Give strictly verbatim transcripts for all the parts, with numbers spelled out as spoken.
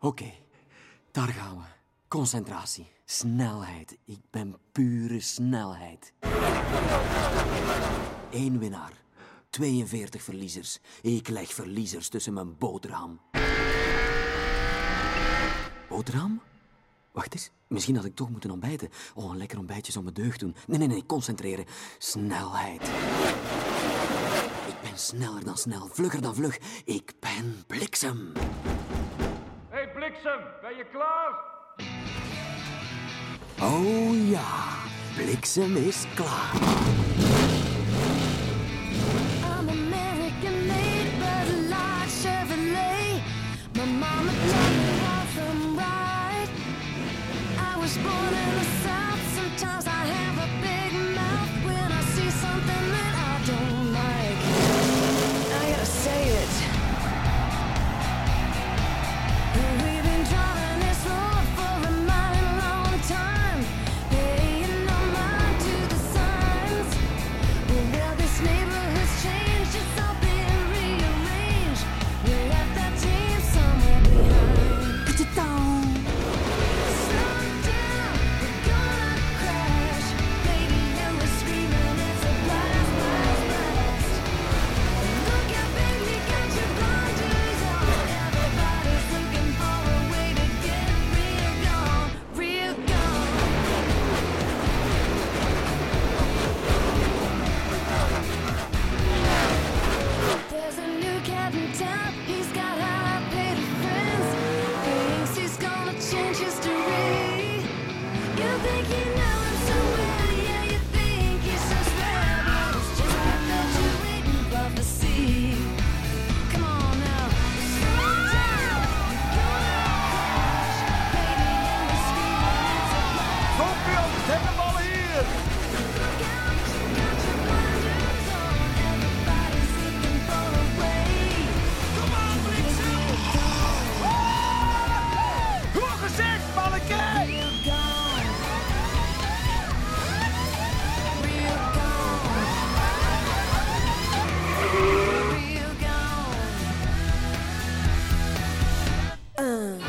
okay, daar gaan we. Concentratie. Snelheid. Ik ben pure snelheid. Eén winnaar. tweeënveertig verliezers. Ik leg verliezers tussen mijn boterham. Boterham? Wacht eens. Misschien had ik toch moeten ontbijten. Oh, een lekker ontbijtje zou me deugd doen. Nee, nee, nee. Concentreren. Snelheid. Ik ben sneller dan snel. Vlugger dan vlug. Ik ben bliksem. Hé, hey, bliksem. Ben je klaar? Oh ja. Bliksem is klaar. I'm American-made, but like Chevrolet. My mama taught me how from right. I was born in the South. Sometimes I have a big mouth when I see something that I don't like. I gotta say it. We've been driving this road for a mighty long time, paying no mind to the signs. Well, this neighborhood's changed, it's all been rearranged. We left that team somewhere behind. Put it down. Slow down, we're gonna crash. Radio is screaming, it's a blast, blast, blast. Look out, baby, got your blinders on. Everybody's looking for a way to get real gone, real gone. There's a new cat in town, he's got high-paid friends. Thinks he's gonna change history. You think you know him so well, yeah, you think he's so swell, but it's just a fluctuating prophecy. Come on now, slow down, gonna crash. Baby, and we're screaming, it's a blast. Scorpion, zet de ballen hier. Look out, you got your blinders on. Everybody's looking for a way. Come on, Bliksem! Goed gezegd, manneke. Real gone. Real gone. Real gone. Uh.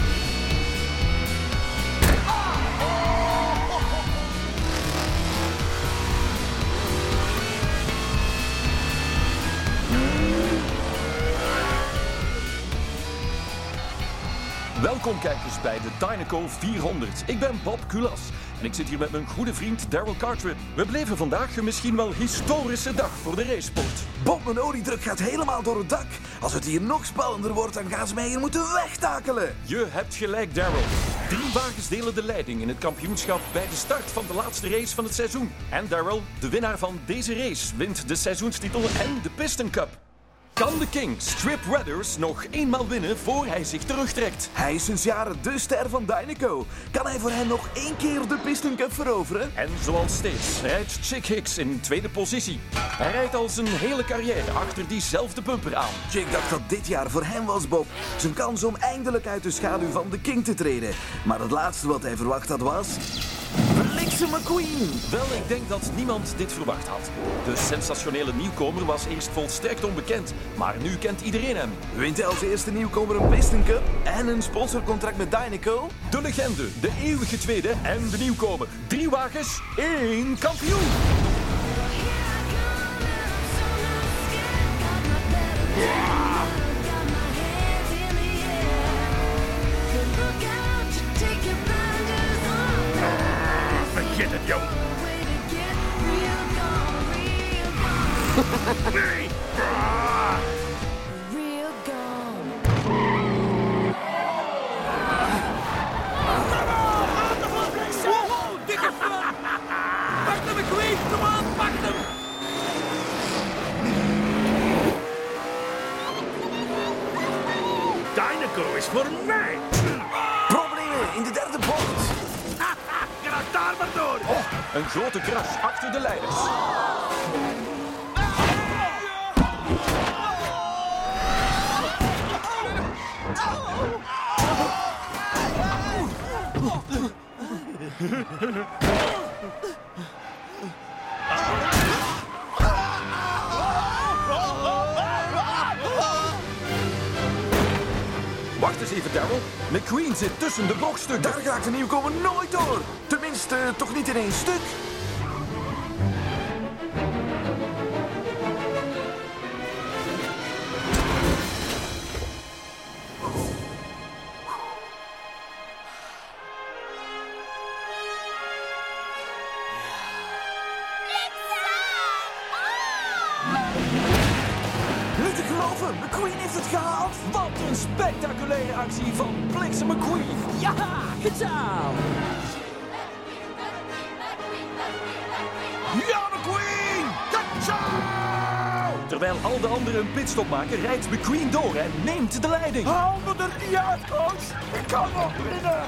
Welkom kijkers bij de Dynaco vierhonderd. Ik ben Bob Kulas en ik zit hier met mijn goede vriend Daryl Cartrip. We beleven vandaag een misschien wel historische dag voor de raceport. Bob, mijn oliedruk gaat helemaal door het dak. Als het hier nog spannender wordt, dan gaan ze mij hier moeten wegtakelen. Je hebt gelijk, Daryl. Drie wagens delen de leiding in het kampioenschap bij de start van de laatste race van het seizoen. En Daryl, de winnaar van deze race, wint de seizoenstitel en de Piston Cup. Kan de King, Strip Redders, nog eenmaal winnen voor hij zich terugtrekt? Hij is sinds jaren de ster van Dynaco. Kan hij voor hen nog één keer de Piston Cup veroveren? En zoals steeds rijdt Chick Hicks in tweede positie. Hij rijdt al zijn hele carrière achter diezelfde bumper aan. Jake dacht dat dit jaar voor hem was, Bob. Zijn kans om eindelijk uit de schaduw van de King te treden. Maar het laatste wat hij verwacht had was... Bliksem McQueen! Wel, ik denk dat niemand dit verwacht had. De sensationele nieuwkomer was eerst volstrekt onbekend, maar nu kent iedereen hem. Wint hij als eerste nieuwkomer een Piston Cup en een sponsorcontract met Dynaco? De legende, de eeuwige tweede en de nieuwkomer. Drie wagens, één kampioen. Vergeet het, jong. Nee. Real gone. Wow, wow, dikke vlam. Pak hem, McQueen. Kom aan, pak hem. Dynaco is voor mij. Problemen in de derde bocht. Ga daar maar door. Een grote crash achter de leiders. Wacht eens even, Daryl. McQueen zit tussen de brokstukken. Daar raakt de nieuwkomer nooit door. Tenminste, toch niet in één stuk. Niet te geloven, McQueen heeft het gehaald. Wat een spectaculaire actie van Bliksem McQueen. Ja, gedaan! Ja, McQueen! Terwijl al de anderen een pitstop maken, rijdt McQueen door en neemt de leiding. Haal me er niet uit, coach! Ik kan nog winnen!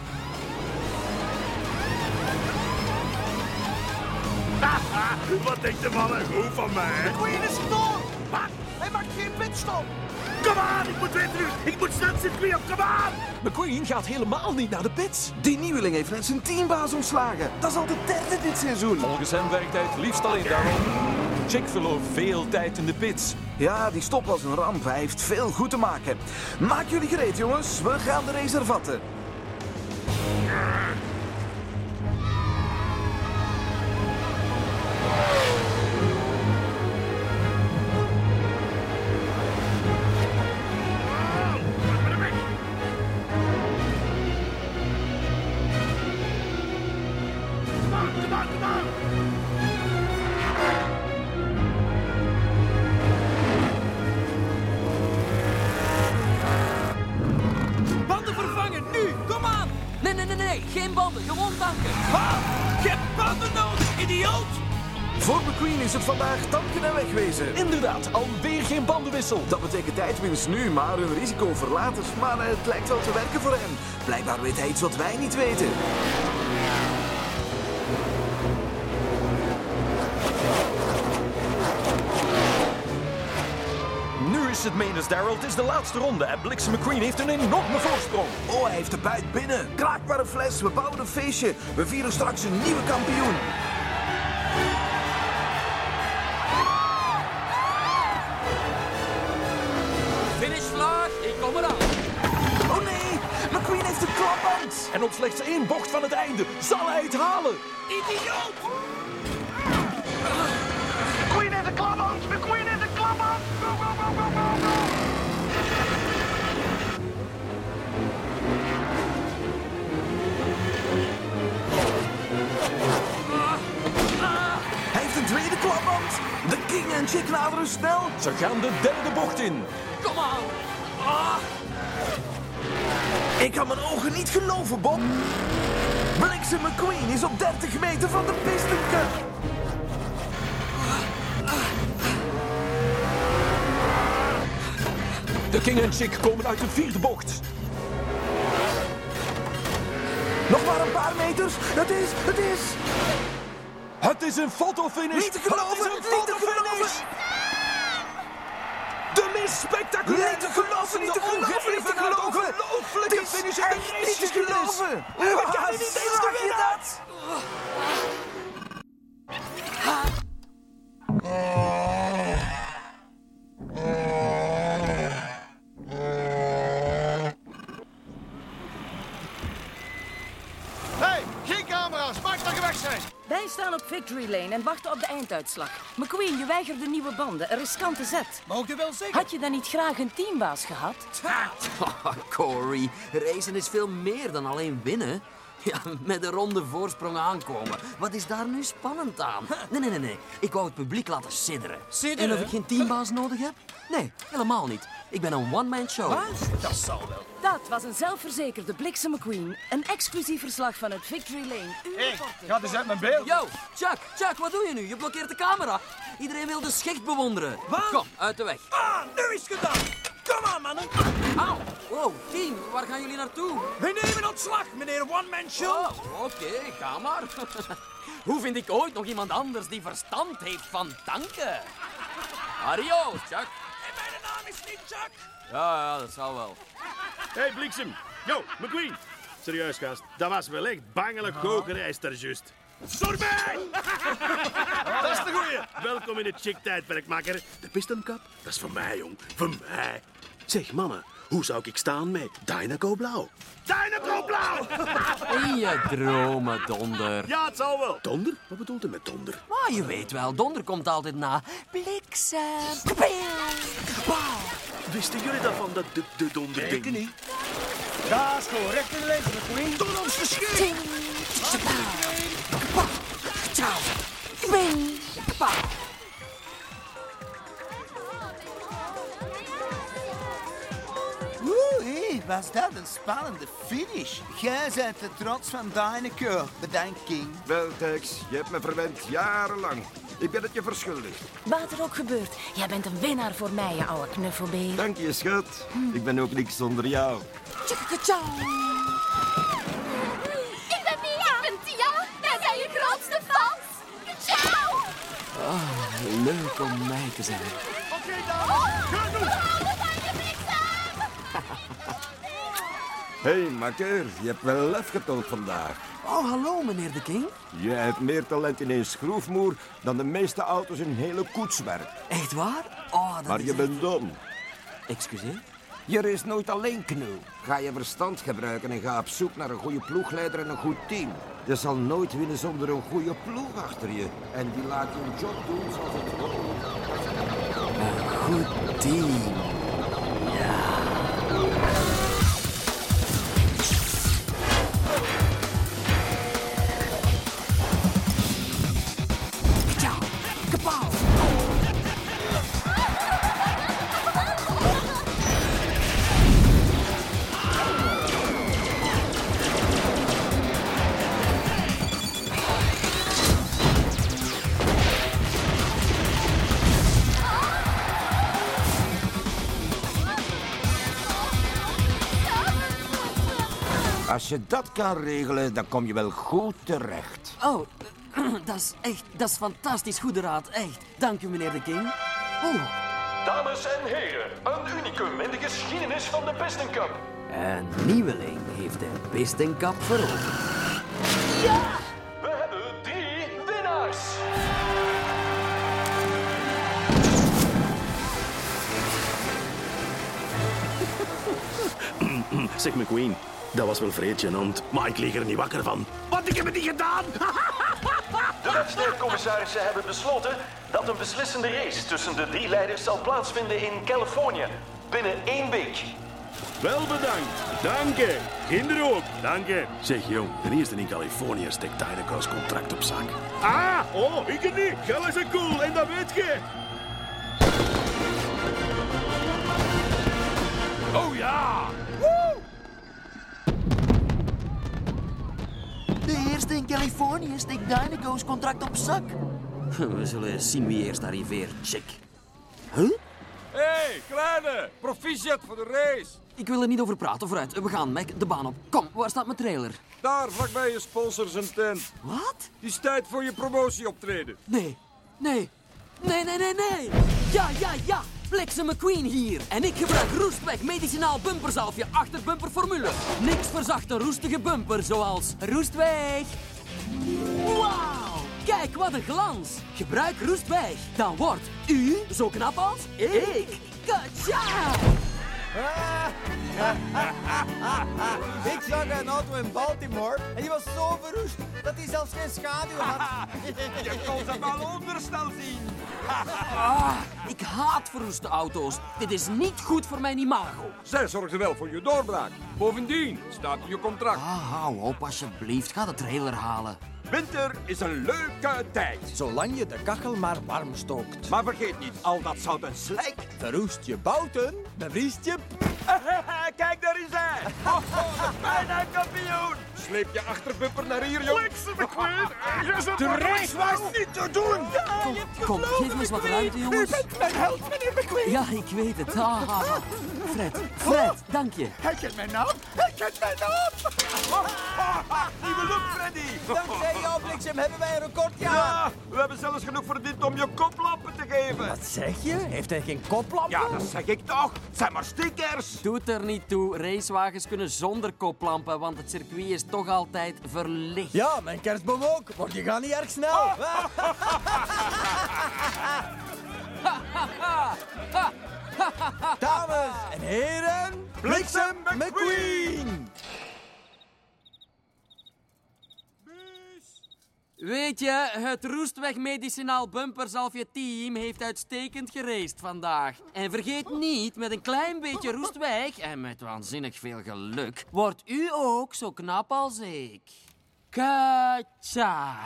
Haha, wat denkt de man er goed van mij? McQueen is door! Wat? Hij maakt geen pitstop! Kom aan, ik moet weten nu! Ik moet snel het circuit op, kom aan! McQueen gaat helemaal niet naar de pits. Die nieuweling heeft net zijn teambaas ontslagen. Dat is al de derde dit seizoen. Volgens hem werkt hij het liefst alleen daarom. Chick verloor veel tijd in de pits. Ja, die stop was een ramp. Hij heeft veel goed te maken. Maak jullie gereed, jongens. We gaan de race hervatten. Banden vervangen, nu! Kom aan! Nee, nee, nee, nee. Geen banden. Gewoon tanken. Wat? Je hebt banden nodig, idioot! Voor McQueen is het vandaag tanken en wegwezen. Inderdaad, alweer geen bandenwissel. Dat betekent tijdwinst nu, maar een risico voor later. Maar het lijkt wel te werken voor hem. Blijkbaar weet hij iets wat wij niet weten. Nu is het menens, Daryl. Het is de laatste ronde en Bliksem McQueen heeft een enorme voorsprong. Oh, hij heeft de buit binnen. Kraakbare fles, we bouwen een feestje. We vieren straks een nieuwe kampioen. Finishvlag. Ik kom eraan. Oh nee, McQueen heeft een klapband. En op slechts één bocht van het einde zal hij het halen. Idioot! McQueen heeft een klapband! McQueen heeft een klapband! Go, go, go, go, go, go! Hij heeft een tweede klapband. De King en Chick naderen snel. Ze gaan de derde bocht in. Kom aan. Ik kan mijn ogen niet geloven, Bob. Bliksem McQueen is op dertig meter van de Piston Cup. De King en Chick komen uit de vierde bocht. Nog maar een paar meters. Het is, het is... Het is een fotofinish. Niet te geloven, Het is een niet te fotofinish. De meest spectaculaire, Niet te geloven, niet te geloven, niet te geloven. ongelooflijke Het is finish in de echt niet te racegeschiedenis. geloven. We kan niet eens Zag je winnen. dat? Hey, geen camera's! Maak dat je weg zijn! Wij staan op Victory Lane en wachten op de einduitslag. McQueen, je weigerde nieuwe banden. Een riskante zet. Mag u wel zeggen? Had je dan niet graag een teambaas gehad? Oh, Corey, racen is veel meer dan alleen winnen. Ja, met een ronde voorsprong aankomen. Wat is daar nu spannend aan? Nee, nee, nee, nee. Ik wou het publiek laten sidderen. Sidderen? En of ik geen teambaas nodig heb? Nee, helemaal niet. Ik ben een one-man show. Wat? Dat zal wel. Dat was een zelfverzekerde Bliksem McQueen. Een exclusief verslag vanuit Victory Lane. Uw Hé, reporter. ga eens uit mijn beeld! Yo, Chuck, Chuck, wat doe je nu? Je blokkeert de camera. Iedereen wil de schicht bewonderen. Wat? Kom, uit de weg. Ah, nu is het gedaan! Kom aan, mannen! Auw. Wow, team, waar gaan jullie naartoe? We nemen ontslag, meneer One Man Show! Oh, oké, ga maar. Hoe vind ik ooit nog iemand anders die verstand heeft van tanken? Mario, Chuck. En mijn naam is niet Chuck! Ja, ja, dat zal wel. Hey Bliksem. Yo, McQueen. Serieus, gast. Dat was wel echt bangelijk hoog gereisd daar juist. Sorbet! Dat is de goeie. Welkom in het chic tijdperk, makker. De Piston Cup, dat is voor mij, jong. Voor mij. Zeg, mannen, Hoe zou ik staan met Dynaco Blauw? Dynaco Blauw! In je dromen, Donder. Ja, het zal wel. Donder? Wat bedoelt u met donder? Maar je weet wel, Donder komt altijd na bliksem. Wauw. Wisten jullie dat van dat de, de donder ding? niet. Daar is gewoon recht in de lens, McQueen. Door ons verschil! Oeh, hé, was dat een spannende finish. Jij bent de trots van Dynaco, bedankt King. Wel, Tex, je hebt me verwend jarenlang. Ik ben het je verschuldigd. Wat er ook gebeurt, jij bent een winnaar voor mij, je oude knuffelbeer. Dank je, schat. Ik ben ook niks zonder jou. Ik ben Mia. Ik ben Tia. Wij zijn je grootste fans. Ciao. Oh, leuk om mij te zijn. Oké, dames. Ga doen! Hou van je bliksem. Hé, hey, makker, je hebt wel lef getoond vandaag. Oh, hallo, meneer de King. Je hebt meer talent in een schroefmoer dan de meeste auto's in hele koetswerk. Echt waar? Oh, dat Maar is je echt- bent dom. Excuseer? Je race nooit alleen, Knul. Ga je verstand gebruiken en ga op zoek naar een goede ploegleider en een goed team. Je zal nooit winnen zonder een goede ploeg achter je. En die laat je een job doen zoals het hoort. Een goed team. Ja. Kapow! Als je dat kan regelen, dan kom je wel goed terecht. Oh, dat is echt, dat is fantastisch goede raad, echt. Dank u, meneer de King. Oh, Dames en heren, een unicum in de geschiedenis van de Piston Cup. een nieuweling heeft de Piston Cup veroverd. We hebben drie winnaars. Zeg McQueen, dat was wel vreed gênant, maar ik lig er niet wakker van. Want ik heb het niet gedaan! De wedstrijdcommissarissen hebben besloten dat een beslissende race tussen de drie leiders zal plaatsvinden in Californië binnen één week. Wel bedankt. Dank je. Kinderen ook. Dank je. Zeg jong, de eerste in Californië steekt Dynaco's contract op zak. Ah, oh, ik het niet. Gel is cool en dat weet je. Oh ja. De eerste in Californië steekt Dynaco's contract op zak. We zullen eens zien wie eerst arriveert, chick. Hé, hey, kleine. Proficiat voor de race. Ik wil er niet over praten, vooruit. We gaan, Mac, de baan op. Kom, waar staat mijn trailer? Daar, vlakbij je sponsors en tent. Wat? Het is tijd voor je promotieoptreden. Nee, nee, nee, nee, nee, nee. Ja, ja, ja. Bliksem McQueen hier. En ik gebruik Roestweg medicinaal bumperzalfje achterbumperformule. Niks verzacht een roestige bumper, zoals Roestweg. Wauw. Kijk, wat een glans. Gebruik Roestweg. Dan wordt u zo knap als ik. Katja! Ik zag een auto in Baltimore en die was zo verroest dat hij zelfs geen schaduw had. Je kon ze wel onderstel zien. Ah, ik haat verroeste auto's. Dit is niet goed voor mijn imago. Zij zorgde wel voor je doorbraak. Bovendien staat in je contract. Ah, hou op alsjeblieft. Ga de trailer halen. Winter is een leuke tijd. Zolang je de kachel maar warm stookt. Maar vergeet niet, al dat zout en slijk. Verroest je bouten, bevriest je... Kijk, daar is hij. Oh, oh, bijna kampioen. Sleep je achterbumper naar hier, jongen. Bliksem McQueen. De race was niet te doen. Kom, kom, geef me eens wat ruimte, jongens. Mijn held, meneer McQueen. Ja, ik weet het. Ah, ah, ah. Fred, Fred, dank je. Hij kent mijn naam. Hij kent mijn naam. Nieuwe look, Freddy. Dankzij jou, Bliksem, hebben wij een record Ja, gehaald. we hebben zelfs genoeg verdiend om je koplampen te geven. Wat zeg je? Heeft hij geen koplamp? Ja, dat zeg ik toch. Het zijn maar stickers. Doet er niet toe. Racewagens kunnen zonder koplampen, want het circuit is toch altijd verlicht. Ja, mijn kerstboom ook. Maar die gaat niet erg snel. Dames en heren, Bliksem McQueen! Weet je, het Roestweg Medicinaal Bumperzalfje team heeft uitstekend geraced vandaag. En vergeet niet, met een klein beetje roestweg en met waanzinnig veel geluk, wordt u ook zo knap als ik. Katja!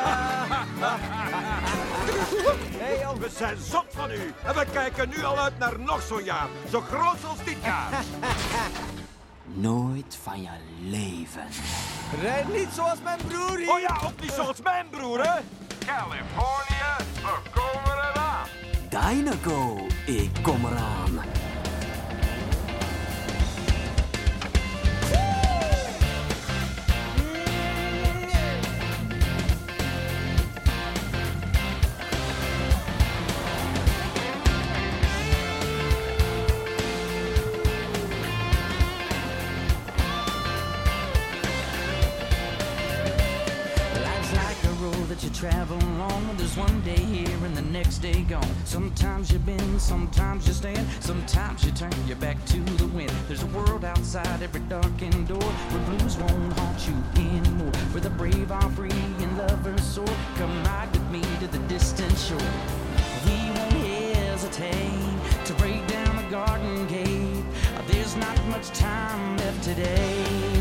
Hey, jong, we zijn zot van u. En we kijken nu al uit naar nog zo'n jaar. Zo groot als dit jaar. Nooit van je leven. Rijd niet zoals mijn broer hier. Oh ja, ook niet zoals mijn broer, hè? Californië, we komen eraan. Dynaco, ik kom eraan. You travel along, there's one day here and the next day gone. Sometimes you bend, sometimes you stand, sometimes you turn your back to the wind. There's a world outside every darkened door where blues won't haunt you anymore, where the brave are free and lovers soar. Come ride with me to the distant shore. We won't hesitate to break down the garden gate. There's not much time left today.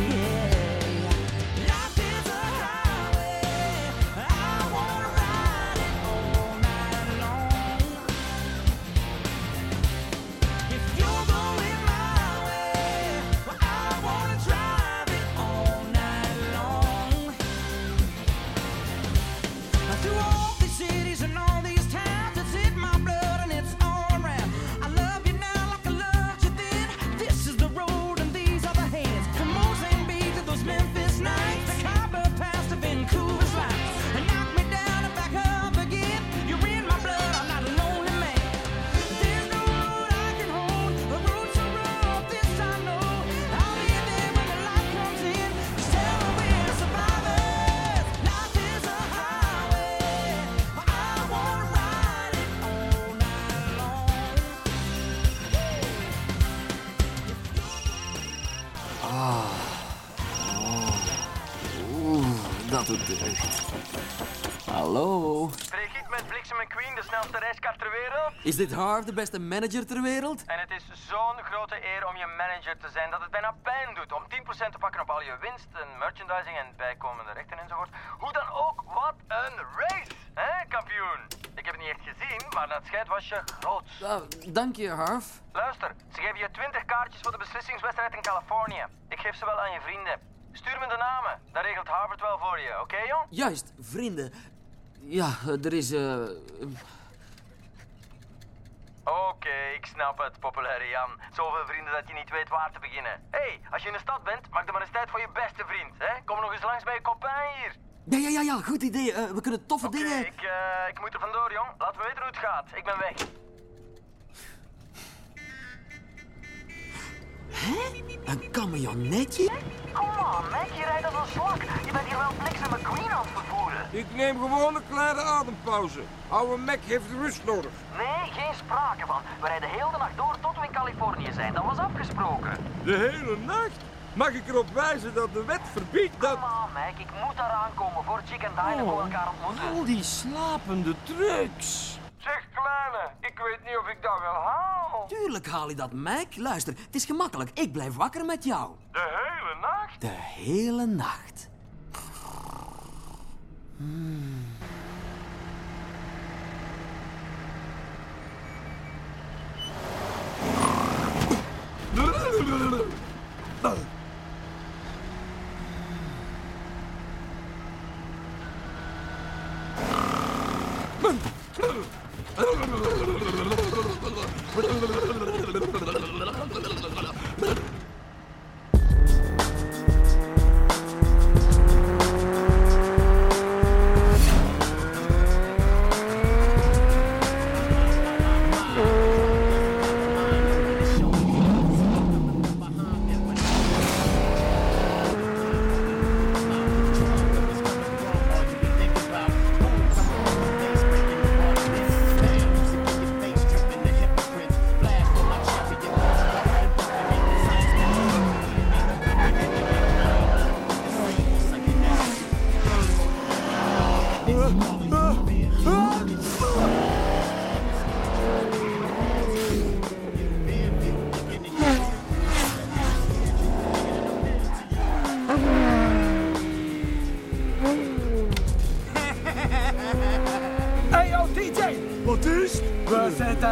Dat doet deugd. Hallo? Spreek ik met Bliksem McQueen, de snelste reiskar ter wereld? Is dit Harv, de beste manager ter wereld? En het is zo'n grote eer om je manager te zijn dat het bijna pijn doet om tien procent te pakken op al je winst en merchandising en bijkomende rechten enzovoort. Hoe dan ook, wat een race, hè, kampioen? Ik heb het niet echt gezien, maar dat schijnt was je groot. Uh, dank je, Harv. Luister, ze geven je twintig kaartjes voor de beslissingswedstrijd in Californië. Ik geef ze wel aan je vrienden. Stuur me de namen, dan regelt Harvard wel voor je, oké, okay, jong? Juist, vrienden. Ja, er is... eh. Uh... Oké, okay, ik snap het, populaire Jan. Zoveel vrienden dat je niet weet waar te beginnen. Hé, hey, als je in de stad bent, maak dan maar eens tijd voor je beste vriend, hè? Kom nog eens langs bij je kopijn hier. Ja, ja, ja, ja, goed idee. Uh, we kunnen toffe okay, dingen... ik, uh, ik moet er vandoor, jong. Laat me weten hoe het gaat. Ik ben weg. Hè? Een camionetje? Kom on, Mac, je rijdt als een zwak. Je bent hier wel Bliksem McQueen aan het vervoeren. Ik neem gewoon een kleine adempauze. Oude Mac heeft rust nodig. Nee, geen sprake van. We rijden heel de nacht door tot we in Californië zijn. Dat was afgesproken. De hele nacht? Mag ik erop wijzen dat de wet verbiedt dat... Kom on, Mac, ik moet daar aankomen voor Chick en Dynaco oh, elkaar ontmoeten. Al die slapende trucks. Zeg, kleine, ik weet niet of ik dat wel haal. Tuurlijk haal je dat, Mac. Luister, het is gemakkelijk. Ik blijf wakker met jou. De hele nacht? De hele nacht. Hmm.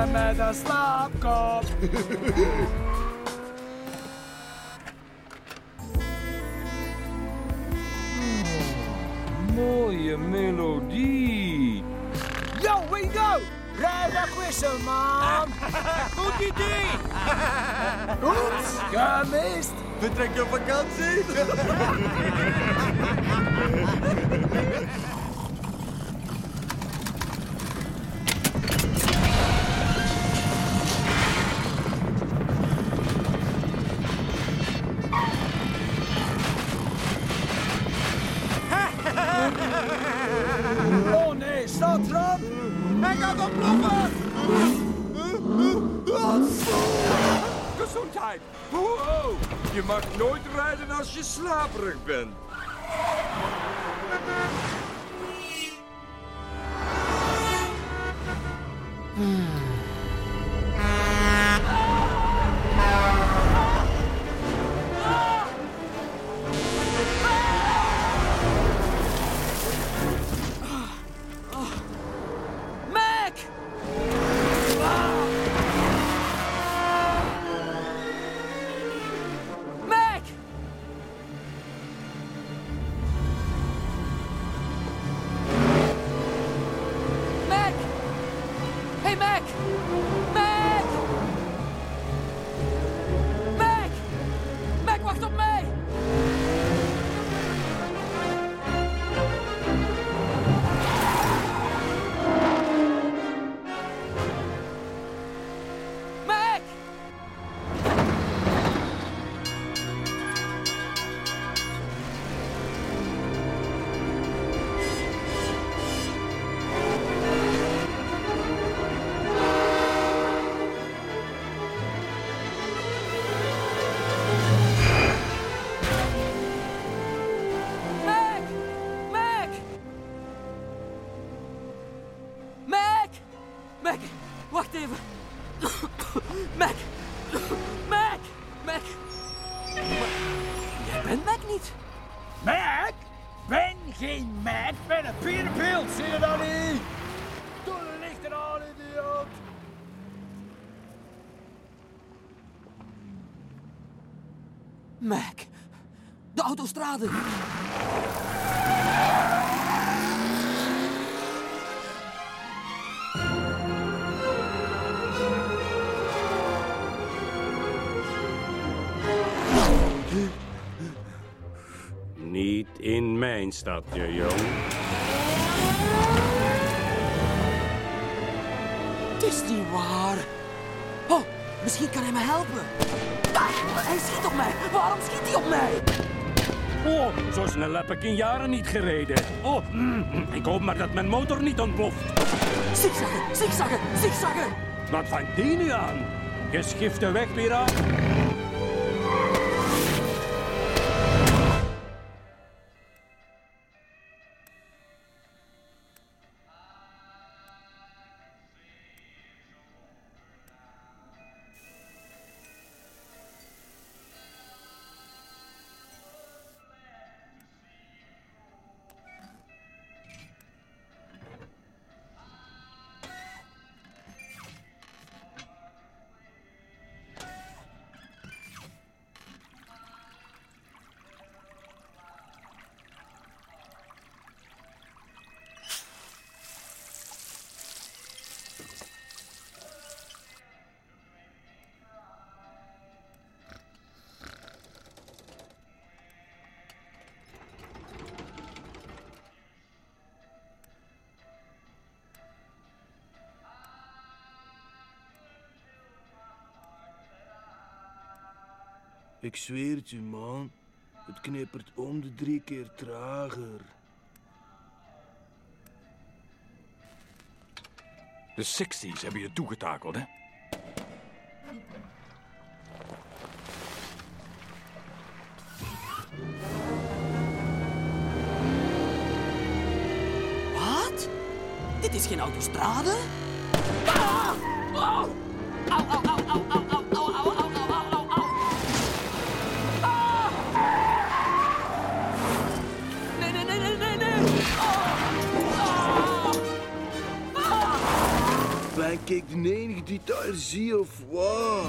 En met een slaapkop. Mooie melodie. Yo, Wingo! Rij dat wissel, man! Goed idee! Oeps, gemist! Vertrek je op vakantie? Oh nee, staat erop! Hij gaat ontploffen! Gezondheid! Wow! Je mag nooit rijden als je slaperig bent. Mac, wacht even. Mac, Mac, Mac. Maar jij bent Mac niet. Mac? Ben geen Mac, ben een pierenbeeld, zie je dat niet? Doe de lichten aan, idioot. Mac, de autostrade. Niet in mijn stadje, jong. Het is niet waar. Oh, misschien kan hij me helpen. Ah, hij schiet op mij. Waarom schiet hij op mij? Oh, zo snel heb ik in jaren niet gereden. Oh, mm, ik hoop maar dat mijn motor niet ontploft. Zigzaggen, zigzaggen, zigzaggen. Wat vangt die nu aan? Je schift de weg weer af. Ik zweer het je, man. Het knippert om de drie keer trager. De sixties hebben je toegetakeld, hè? Wat? Dit is geen autostrade? Ah! Oh! Au, au, au, au, au, au, au, au, au, au, au, au. Ah! Nee, nee, nee, nee, nee, nee. Oh! Ah! Ah! Bank Ben ik de enige die daar zie of wat?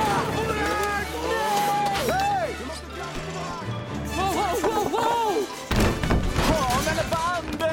Hey! Wow, wow, wow, wow! Oh, met de banden!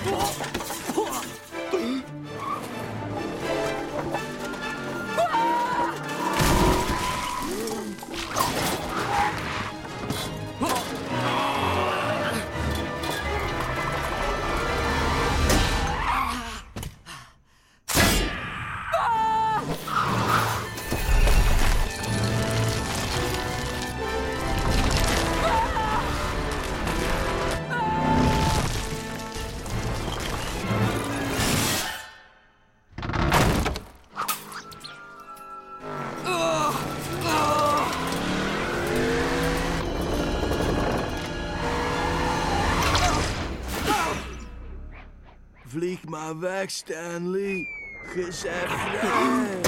Vlieg maar weg, Stanley. Je bent vrij.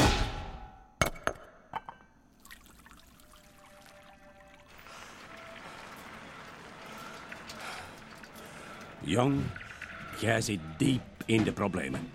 Jong, jij zit diep in de problemen.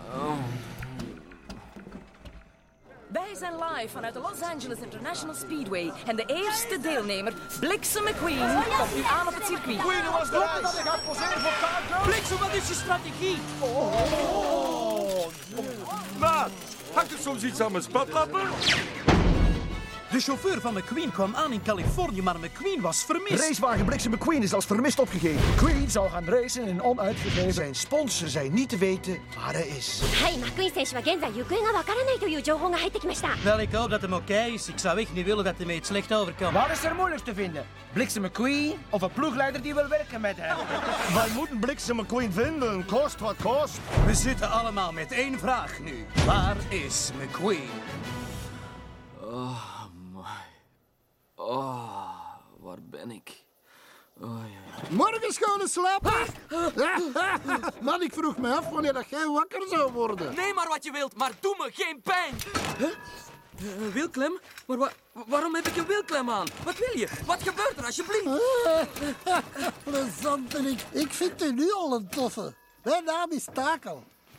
Wij zijn live vanuit de Los Angeles International Speedway. En de eerste deelnemer, Bliksem McQueen, komt nu aan op het circuit. McQueen was eruit. Dat ik ga poseren voor Cargo. Bliksem, wat is je strategie? Oh. Maat, hangt er soms iets aan mijn spatlappen? De chauffeur van McQueen kwam aan in Californië, maar McQueen was vermist. Racewagen Bliksem McQueen is als vermist opgegeven. Queen zou gaan racen in onuitgegeven. Zijn sponsor zei niet te weten waar hij is. はい、マクイーン選手は現在行方がわからないという情報が入ってきました。 Wel, ik hoop dat hem oké is. Ik zou echt niet willen dat hij mij het slecht overkomt. Waar is er moeilijk te vinden? Bliksem McQueen of een ploegleider die wil werken met hem? Wij moeten Bliksem McQueen vinden, kost wat kost. We zitten allemaal met één vraag nu. Waar is McQueen? Oh, my. Oh, waar ben ik? Oh, ja, ja. Morgen schone slapen. Man, ik vroeg me af wanneer dat jij wakker zou worden. Nee, maar wat je wilt, maar doe me geen pijn. Huh? Uh, wielklem? Maar wa waarom heb ik een wielklem aan? Wat wil je? Wat gebeurt er, alsjeblieft? Plezant ben ik. Ik vind u nu al een toffe. Mijn naam is Takel.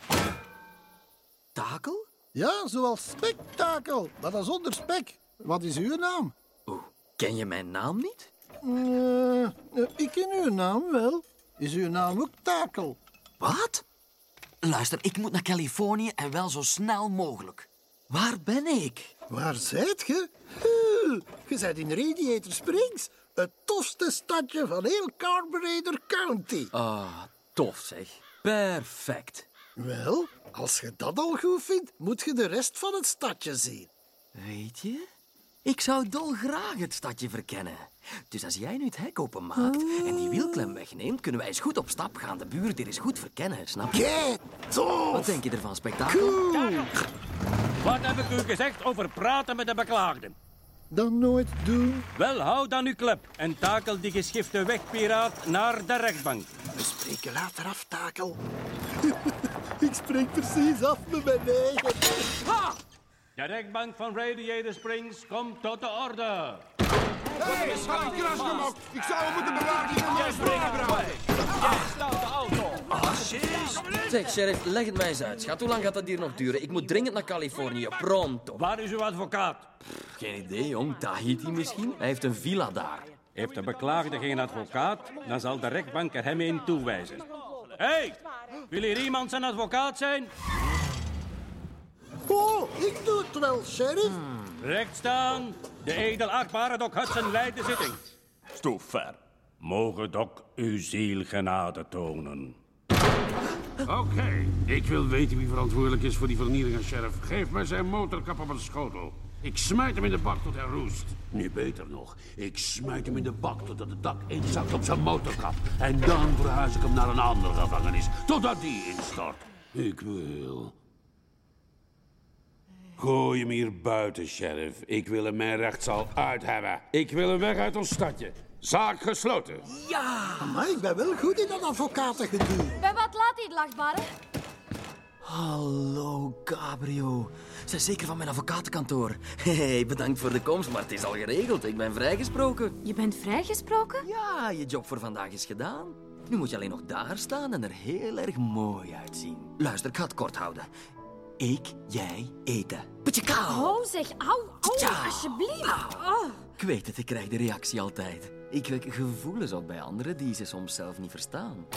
Takel? Ja, zoals spektakel, maar dan zonder spek. Wat is uw naam? Oeh, ken je mijn naam niet? Uh, uh, ik ken uw naam wel. Is uw naam ook Takel? Wat? Luister, ik moet naar Californië en wel zo snel mogelijk. Waar ben ik? Waar zijt je? Uh, je bent in Radiator Springs, het tofste stadje van heel Carburetor County. Ah, tof zeg. Perfect. Wel, als je dat al goed vindt, moet je de rest van het stadje zien. Weet je, ik zou dolgraag het stadje verkennen. Dus als jij nu het hek openmaakt en die wielklem wegneemt, kunnen wij eens goed op stap gaan. De buurt hier eens goed verkennen, snap je? Kijk, tof! Wat denk je ervan, spektakel? Cool. Wat heb ik u gezegd over praten met de beklaagden? Dan nooit doen. Wel, hou dan uw klep en takel die geschifte wegpiraat naar de rechtbank. We spreken later af, Takel. Ik spreek precies af met mijn eigen. Ha! De rechtbank van Radiator Springs komt tot de orde. Hé, ik ga die kras gemaakt. Ik zou hem moeten bewaken. Jij spreekt erbij. Jij staat de auto. Ah, sheriff. Zeg, sheriff, leg het mij eens uit. Schat, hoe lang gaat dat hier nog duren? Ik moet dringend naar Californië. Pronto. Waar is uw advocaat? Pff, geen idee, jong. Tahiti misschien? Hij heeft een villa daar. Heeft de beklaagde geen advocaat, dan zal de rechtbank er hem een toewijzen. Hé, hey, wil hier iemand zijn advocaat zijn? Oh, ik doe het wel, sheriff. Recht staan. De edelachtbare Doc Hudson leidt de zitting. Stoef ver. Mogen Doc uw ziel genade tonen. Oké, okay. Ik wil weten wie verantwoordelijk is voor die vernieling, sheriff. Geef mij zijn motorkap op een schotel. Ik smijt hem in de bak tot hij roest. Nu beter nog, ik smijt hem in de bak totdat het dak inzakt op zijn motorkap. En dan verhuis ik hem naar een andere gevangenis, totdat die instort. Ik wil... Gooi hem hier buiten, sheriff. Ik wil hem mijn rechtszaal uit hebben. Ik wil hem weg uit ons stadje. Zaak gesloten. Ja! Maar ik ben wel goed in dat advocatengedoe. Bij wat laat hij het lachtbare? Hallo, Gabriel. Zij zeker van mijn advocatenkantoor. Hey, bedankt voor de komst, maar het is al geregeld. Ik ben vrijgesproken. Je bent vrijgesproken? Ja, je job voor vandaag is gedaan. Nu moet je alleen nog daar staan en er heel erg mooi uitzien. Luister, ik ga het kort houden. Ik, jij, eten. Beetje kou. Oh, zeg, au, au, alsjeblieft. Oh. Ik weet het, ik krijg de reactie altijd. Ik wek gevoelens op bij anderen die ze soms zelf niet verstaan.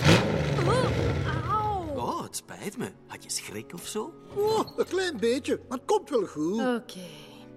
Au. Oh, het spijt me. Had je schrik of zo? Oh, een klein beetje, maar het komt wel goed. Oké. Okay.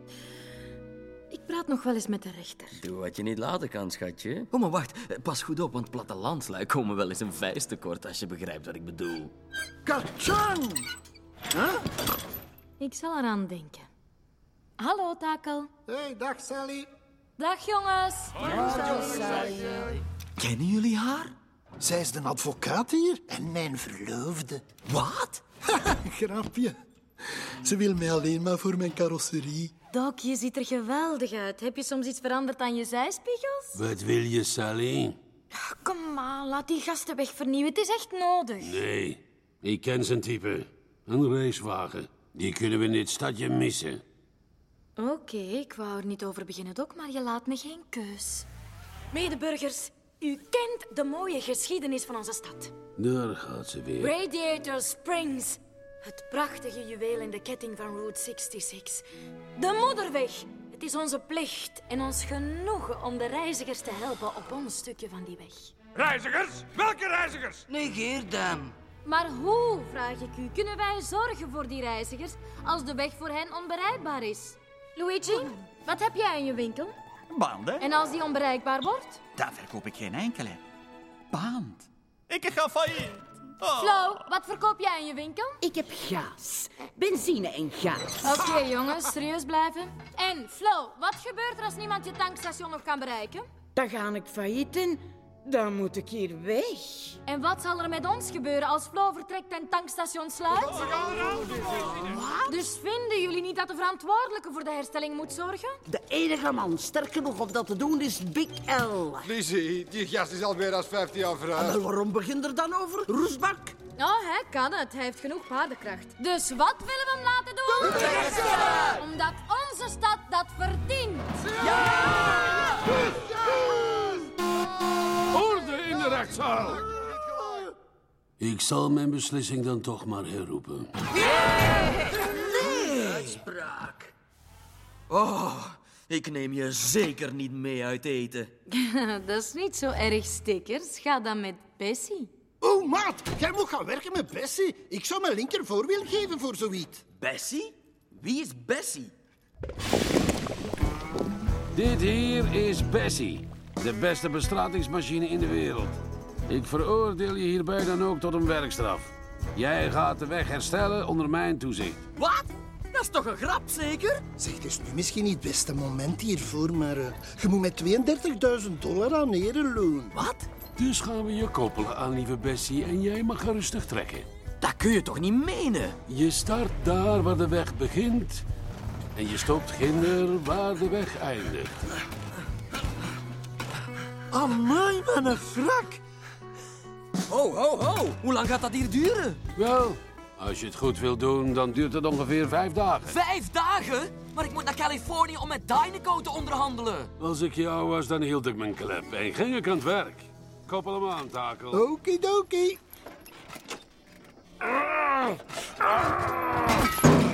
Ik praat nog wel eens met de rechter. Doe wat je niet laten kan, schatje. Oh, maar wacht. Pas goed op, want plattelandslui komen wel eens een vijs tekort, als je begrijpt wat ik bedoel. Kachang! Huh? Ik zal eraan denken. Hallo, Takel. Hey, dag Sally. Dag, jongens. Hallo, Sally. Kennen jullie haar? Zij is de advocaat hier en mijn verloofde. Wat? Grapje. Ze wil mij alleen maar voor mijn carrosserie. Doc, je ziet er geweldig uit. Heb je soms iets veranderd aan je zijspiegels? Wat wil je, Sally? Kom maar, laat die gasten weg vernieuwen. Het is echt nodig. Nee, ik ken zijn type. Een racewagen. Die kunnen we in dit stadje missen. Oké, okay, ik wou er niet over beginnen, Doc, maar je laat me geen keus. Medeburgers, u kent de mooie geschiedenis van onze stad. Daar gaat ze weer. Radiator Springs. Het prachtige juweel in de ketting van Route zesenzestig. De Modderweg. Het is onze plicht en ons genoegen om de reizigers te helpen op ons stukje van die weg. Reizigers? Welke reizigers? Negeer hem. Maar hoe, vraag ik u, kunnen wij zorgen voor die reizigers als de weg voor hen onbereikbaar is? Luigi, wat heb jij in je winkel? Banden. En als die onbereikbaar wordt? Daar verkoop ik geen enkele. Band. Ik ga failliet. Oh. Flo, wat verkoop jij in je winkel? Ik heb gas. Benzine en gas. Oké, okay, jongens, serieus blijven. En Flo, wat gebeurt er als niemand je tankstation nog kan bereiken? Dan ga ik failliet en dan moet ik hier weg. En wat zal er met ons gebeuren als Flo vertrekt en tankstation sluit? Wat? Dus vinden jullie niet dat de verantwoordelijke voor de herstelling moet zorgen? De enige man sterk genoeg om dat te doen is Big L. Lizzie, die gast is alweer als vijftien jaar vooruit. En waarom begint er dan over? Roesbak? Oh, hij kan het. Hij heeft genoeg paardenkracht. Dus wat willen we hem laten doen? Ja! Omdat onze stad dat verdient. Ja! Orde in de rechtszaal. Ik zal mijn beslissing dan toch maar herroepen. Nee! Uitspraak. Oh, ik neem je zeker niet mee uit eten. Dat is niet zo erg, Stickers. Ga dan met Bessie. Oh, maat, jij moet gaan werken met Bessie. Ik zou mijn linker voorwiel geven voor zoiets. Bessie? Wie is Bessie? Dit hier is Bessie. De beste bestratingsmachine in de wereld. Ik veroordeel je hierbij dan ook tot een werkstraf. Jij gaat de weg herstellen onder mijn toezicht. Wat? Dat is toch een grap, zeker? Zeg, het is nu misschien niet het beste moment hiervoor, maar uh, je moet met tweeëndertigduizend dollar aan erenloon. Wat? Dus gaan we je koppelen aan lieve Bessie en jij mag rustig trekken. Dat kun je toch niet menen? Je start daar waar de weg begint en je stopt ginder waar de weg eindigt. Amai, wat een wrak. Ho, ho, ho. Hoe lang gaat dat hier duren? Wel, als je het goed wilt doen, dan duurt het ongeveer vijf dagen. Vijf dagen? Maar ik moet naar Californië om met Dynaco te onderhandelen. Als ik jou was, dan hield ik mijn klep en ging ik aan het werk. Koppel hem aan, Takel. Okidoki. Ah, ah.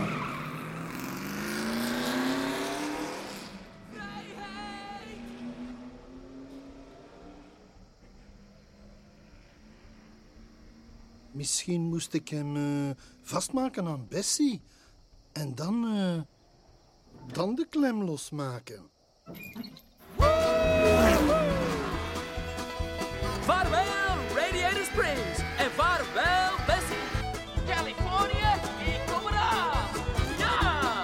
Misschien moest ik hem uh, vastmaken aan Bessie. En dan... Uh, dan de klem losmaken. Vaarwel, Radiator Springs. En vaarwel, Bessie. Californië, ik kom eraan. Ja!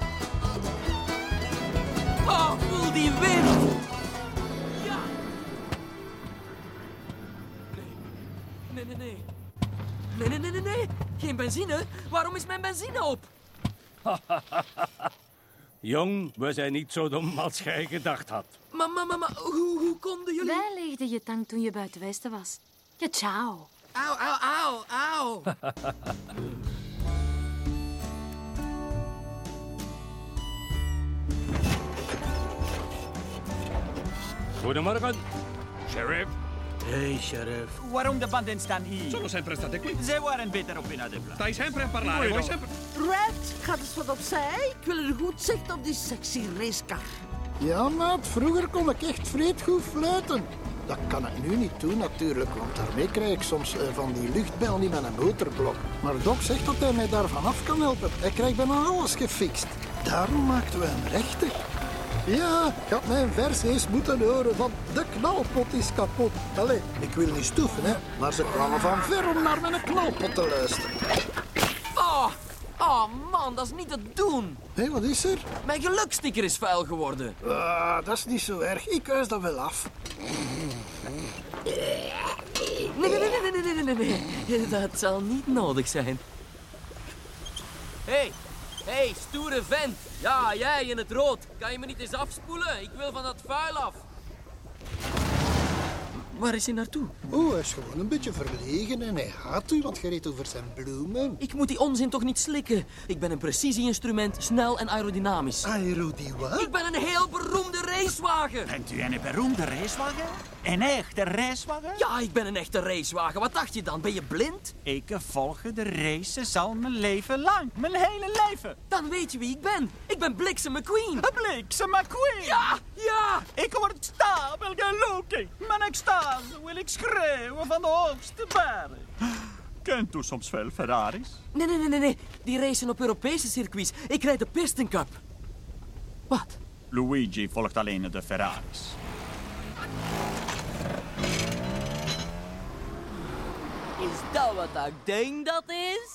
Oh, voel die wind. Ja! Nee, nee, nee. Nee, nee, nee, nee, nee. Geen benzine? Waarom is mijn benzine op? Jong, we zijn niet zo dom als jij gedacht had. Maar, maar, maar, maar hoe, hoe konden jullie... Wij leegden je tank toen je buiten Westen was. Ja, ciao. Auw, auw, auw, auw. Goedemorgen, sheriff. Hey, sheriff. Waarom de banden staan hier? Sono sempre state qui. Zij waren beter op hun adem. Stai sempre a parlare, vuoi sempre... Red, ga eens wat opzij. Ik wil er goed zicht op die sexy racekar. Ja, maat, vroeger kon ik echt vreedgoed fluiten. Dat kan ik nu niet doen natuurlijk, want daarmee krijg ik soms uh, van die luchtbel in mijn motorblok. Maar Doc zegt dat hij mij daarvan af kan helpen. Hij krijgt bijna alles gefixt. Daarom maakten we hem rechter. Ja, ik had mijn vers eens moeten horen van de knalpot is kapot. Allee, ik wil niet stoeven, hè, maar ze kwamen van ver om naar mijn knalpot te luisteren. Oh, oh man, dat is niet te doen. Hé, hey, wat is er? Mijn geluksticker is vuil geworden. Ah, dat is niet zo erg. Ik kuis dat wel af. Nee, nee, nee, nee, nee, nee, nee, nee. Dat zal niet nodig zijn. Hé, hey, hé, hey, stoere vent. Ja, jij in het rood. Kan je me niet eens afspoelen? Ik wil van dat vuil af. Waar is hij naartoe? Oh, hij is gewoon een beetje verlegen en hij haat u, want je reed over zijn bloemen. Ik moet die onzin toch niet slikken? Ik ben een precisie-instrument, snel en aerodynamisch. Aerody wat? Ik ben een heel beroemde racewagen. Bent u een beroemde racewagen? Een echte racewagen? Ja, ik ben een echte racewagen. Wat dacht je dan? Ben je blind? Ik volg de races al mijn leven lang. Mijn hele leven. Dan weet je wie ik ben. Ik ben Bliksem McQueen. Bliksem McQueen? Ja, ja. Ik word stabel gelukkig. Maar ik sta wil ik schreeuwen van de hoogste berg. Kent u soms wel Ferraris? Nee, nee, nee, nee, nee. Die racen op Europese circuits. Ik rijd de Piston Cup. Wat? Luigi volgt alleen de Ferraris. Is dat wat ik denk dat is?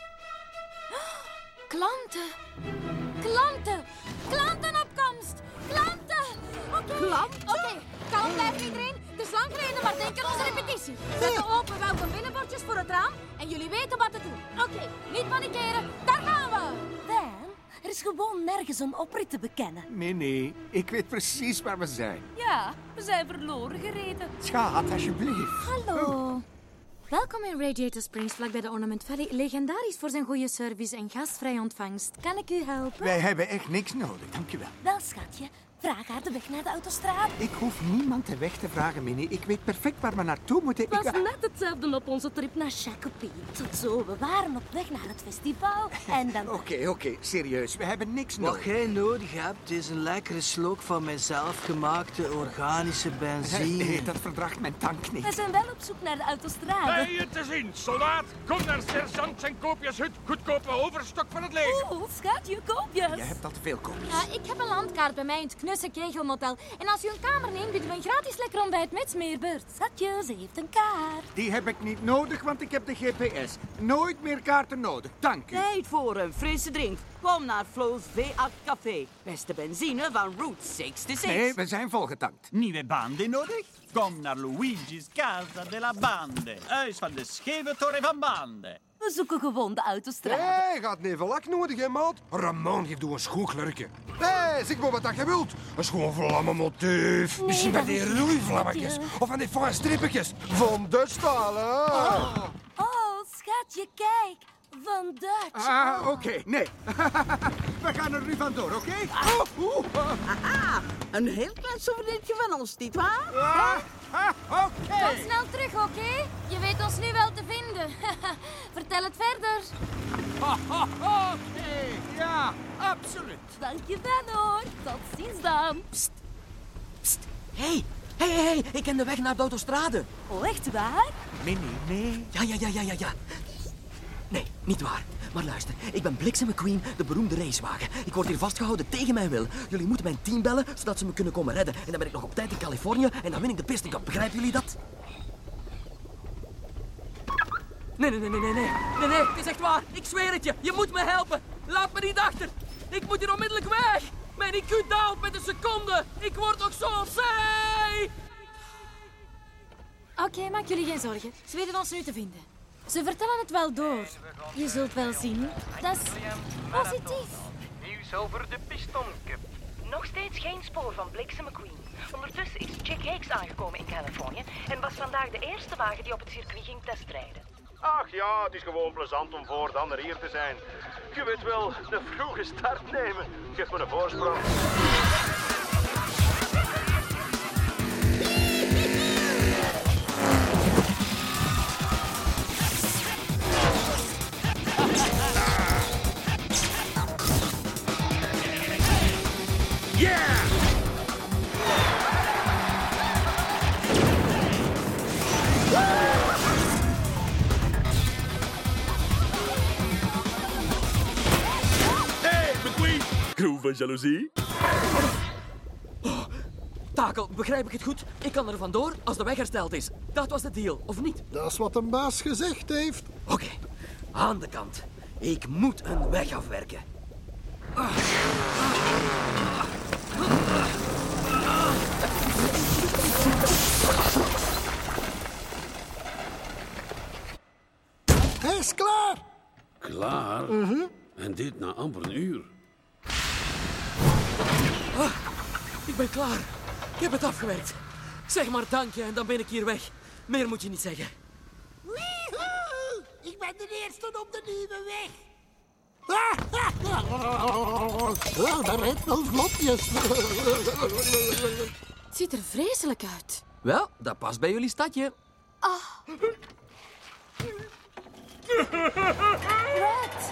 Klanten. Klanten. Klantenopkomst. Klanten. Oké. Okay. Klanten? Oké, okay. Kalm blijft iedereen. Het is lang geleden, maar denk aan onze repetitie. Zet de open welkom binnenbordjes voor het raam en jullie weten wat te doen. Oké, okay. Niet panikeren. Daar gaan we. Dan, er is gewoon nergens een oprit te bekennen. Nee, nee. Ik weet precies waar we zijn. Ja, we zijn verloren gereden. Schat, alsjeblieft. Hallo. Oh. Welkom in Radiator Springs, vlakbij de Ornament Valley. Legendarisch voor zijn goede service en gastvrij ontvangst. Kan ik u helpen? Wij hebben echt niks nodig, dankjewel. Wel, schatje. Vraag haar de weg naar de autostrade. Ik hoef niemand de weg te vragen, Minnie. Ik weet perfect waar we naartoe moeten. Het was ik... net hetzelfde op onze trip naar Shakopee. Tot zo, we waren op weg naar het festival. En dan... Oké, oké, okay, serieus. We hebben niks nodig. Wat jij nodig hebt, is een lekkere slok van mijn zelfgemaakte organische benzine. Nee, dat verdraagt mijn tank niet. We zijn wel op zoek naar de autostrade. Ben je te zien, soldaat? Kom naar sergeant en koopjes hut. Goedkope overstok van het leger. Oeh, schatje, koopjes. Jij hebt al te veel koopjes. Ja, ik heb een landkaart bij mij in het knusse kegelmotel. En als u een kamer neemt, bieden we een gratis lekker ontbijt met smeerbeurt. Schatje, ze heeft een kaart. Die heb ik niet nodig, want ik heb de G P S. Nooit meer kaarten nodig, dank u. Tijd voor een frisse drink. Kom naar Flo's V acht Café. Beste benzine van Route zesenzestig. Nee, we zijn volgetankt. Nieuwe banden nodig? Kom naar Luigi's Casa della Bande. Huis van de scheve toren van banden. We zoeken gewoon de autostrade. Hé, hey, gaat nevelak nodig, hè, maat? Ramon, geef doe een schoenklurkje. Hé, hey, zeg maar wat dat je wilt. Een schoon vlammenmotief. Nee, misschien met die roeivlammetjes. Of van die fijne strippetjes. Van de stalen. Oh. oh, schatje, kijk. Van Dutch. Ah, oké, okay. Nee. We gaan er nu vandoor, oké? Okay? Ah. Oh, oh. Aha, een heel klein souvenirtje van ons, nietwaar? Ah, ah, oké. Okay. Kom snel terug, oké? Okay? Je weet ons nu wel te vinden. Vertel het verder. Oké, okay. Ja, absoluut. Dank je wel, hoor. Tot ziens dan. Psst. Psst. Hé, hé, hé, ik ken de weg naar de autostrade. Oh, echt waar? Minnie, nee. Ja, ja, ja, ja, ja, ja. Nee, niet waar. Maar luister, ik ben Bliksem McQueen, de beroemde racewagen. Ik word hier vastgehouden tegen mijn wil. Jullie moeten mijn team bellen, zodat ze me kunnen komen redden. En dan ben ik nog op tijd in Californië en dan win ik de Piston Cup. Begrijpen jullie dat? Nee, nee, nee, nee, nee, nee. Nee, nee, het is echt waar. Ik zweer het je. Je moet me helpen. Laat me niet achter. Ik moet hier onmiddellijk weg. Mijn I Q daalt met een seconde. Ik word ook zo saai. Oké, okay, maak jullie geen zorgen. Ze weten ons nu te vinden. Ze vertellen het wel door. Je zult wel zien. Dat is positief. Nieuws over de Piston Cup. Nog steeds geen spoor van Bliksem McQueen. Ondertussen is Chick Hicks aangekomen in Californië en was vandaag de eerste wagen die op het circuit ging testrijden. Ach ja, het is gewoon plezant om voor dan er hier te zijn. Je weet wel, de vroege start nemen. Geef me een voorsprong. van jaloezie? Oh, Takel, begrijp ik het goed? Ik kan er vandoor als de weg hersteld is. Dat was de deal, of niet? Dat is wat een baas gezegd heeft. Oké, okay, aan de kant. Ik moet een weg afwerken. Hij is klaar. Klaar? Uh-huh. En dit na amper een uur. Ah, ik ben klaar. Ik heb het afgewerkt. Zeg maar dankje en dan ben ik hier weg. Meer moet je niet zeggen. Weehoe! Ik ben de eerste op de nieuwe weg. Oh, dat rijdt wel vlotjes. Het ziet er vreselijk uit. Wel, dat past bij jullie stadje. Ah. Wat?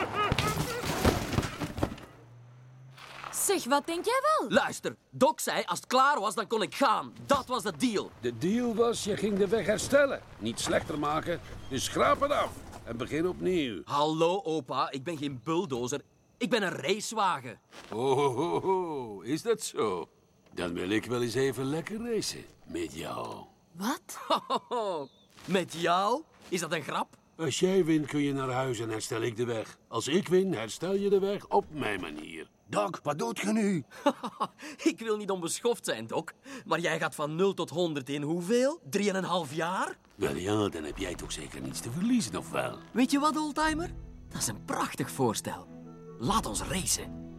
Zeg, wat denk jij wel? Luister, Doc zei als het klaar was, dan kon ik gaan. Dat was de deal. De deal was, je ging de weg herstellen. Niet slechter maken, dus schraap het af. En begin opnieuw. Hallo, opa. Ik ben geen bulldozer. Ik ben een racewagen. Oh, oh, oh, oh. Is dat zo? Dan wil ik wel eens even lekker racen. Met jou. Wat? Met jou? Is dat een grap? Als jij wint, kun je naar huis en herstel ik de weg. Als ik win, herstel je de weg op mijn manier. Doc, wat doet je nu? Ik wil niet onbeschoft zijn, Doc. Maar jij gaat van nul tot honderd in hoeveel? Drieënhalf jaar? Wel ja, dan heb jij toch zeker niets te verliezen, of wel? Weet je wat, oldtimer? Dat is een prachtig voorstel. Laat ons racen.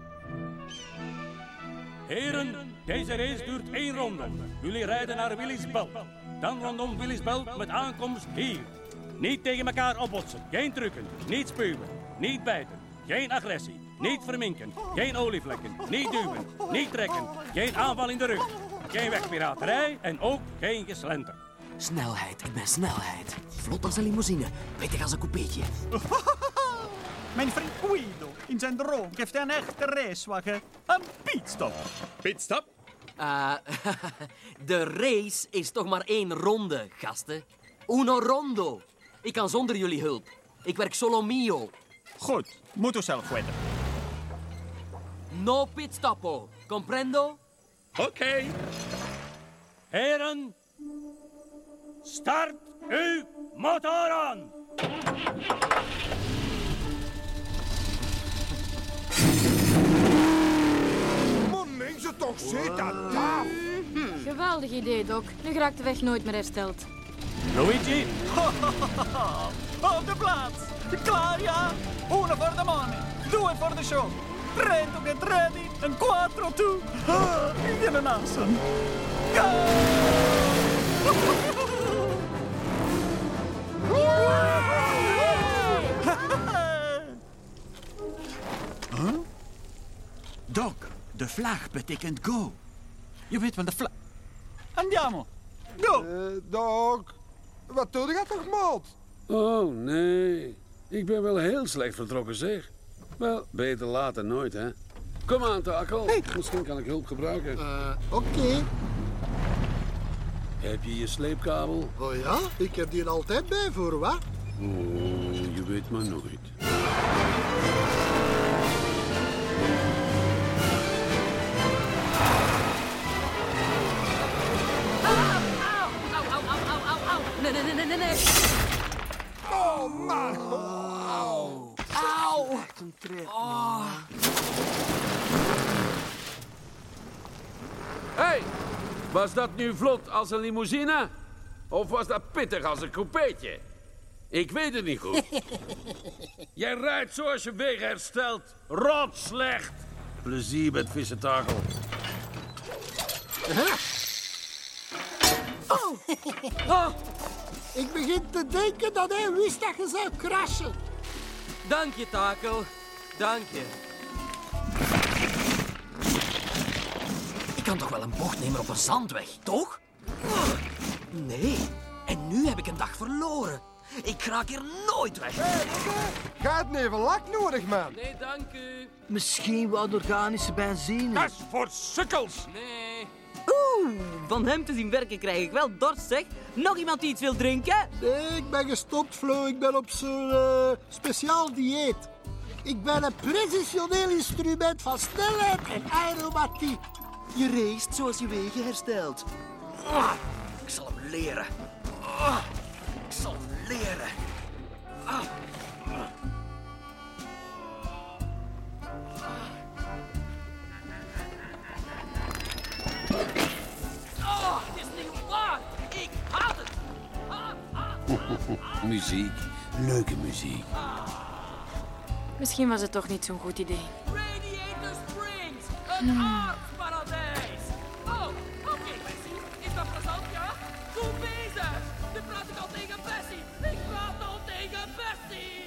Heren, deze race duurt één ronde. Jullie rijden naar Willisbelt. Dan rondom Willisbelt met aankomst hier. Niet tegen elkaar opbotsen. Geen trucken. Niet spuwen. Niet bijten. Geen agressie. Niet verminken. Geen olievlekken. Niet duwen. Niet trekken. Geen aanval in de rug. Geen wegpiraterij en ook geen geslenter. Snelheid, ik ben snelheid. Vlot als een limousine, pittig als een coupeetje. Mijn vriend Guido, in zijn droom geeft hij een echte racewagen een pitstop. Pitstop? Uh, de race is toch maar één ronde, gasten. Uno rondo. Ik kan zonder jullie hulp. Ik werk solo mio. Goed, moet u zelf weten. No pitstoppo. Comprendo? Oké. Okay. Heren, start uw motoren. Man, neem ze toch, zit dat daar. Mm-hmm. Geweldig idee, Doc. Nu raakt de weg nooit meer hersteld. Luigi. Op de plaats. Klaar, ja? Uno voor de money. Due voor de show. Tre to get ready. En quattro to. Ah, viene nassen. Go! Huh? Doc, de vlag betekent go. Je weet van de vlag. Andiamo. Go. Uh, Doc, wat doe je toch, maat? Oh, nee. Ik ben wel heel slecht vertrokken, zeg. Wel, beter laat dan nooit, hè. Kom aan, Takel. Hey. Misschien kan ik hulp gebruiken. Uh, Oké. Okay. Heb je je sleepkabel? Oh ja, ik heb die er altijd bij voor, wat? Oh, je weet maar nooit. Nee, nee, nee, nee, nee. Oh, man. Auw. Auw. Oh. Hey, was dat nu vlot als een limousine? Of was dat pittig als een coupeetje? Ik weet het niet goed. Jij rijdt zoals je wegen herstelt. Rot slecht. Plezier met vissen, Takel. Huh? Oh. Oh. Ik begin te denken dat hij wist dat je zou crashen. Dank je, Takel. Dank je. Ik kan toch wel een bocht nemen op een zandweg, toch? Nee. En nu heb ik een dag verloren. Ik raak hier nooit weg. Hé, ga het neven lak nodig, man. Nee, dank u. Misschien wat organische benzine. Dat is voor sukkels. Nee. Oeh, van hem te zien werken krijg ik wel dorst, zeg. Nog iemand die iets wil drinken? Nee, ik ben gestopt, Flo. Ik ben op zo'n uh, speciaal dieet. Ik ben een precisioneel instrument van snelheid en aerobatiek. Je race zoals je wegen herstelt. Ah, ik zal hem leren. Ah, ik zal hem leren. Ah. Oh, het is niet waar. Ik haat het. Muziek. Leuke muziek. Misschien was het toch niet zo'n goed idee. Radiator Springs, een aardparadijs. Oh, oké, okay, Bessie. Is dat plezant, ja? Goed bezig. Nu praat ik al tegen Bessie. Ik praat al tegen Bessie.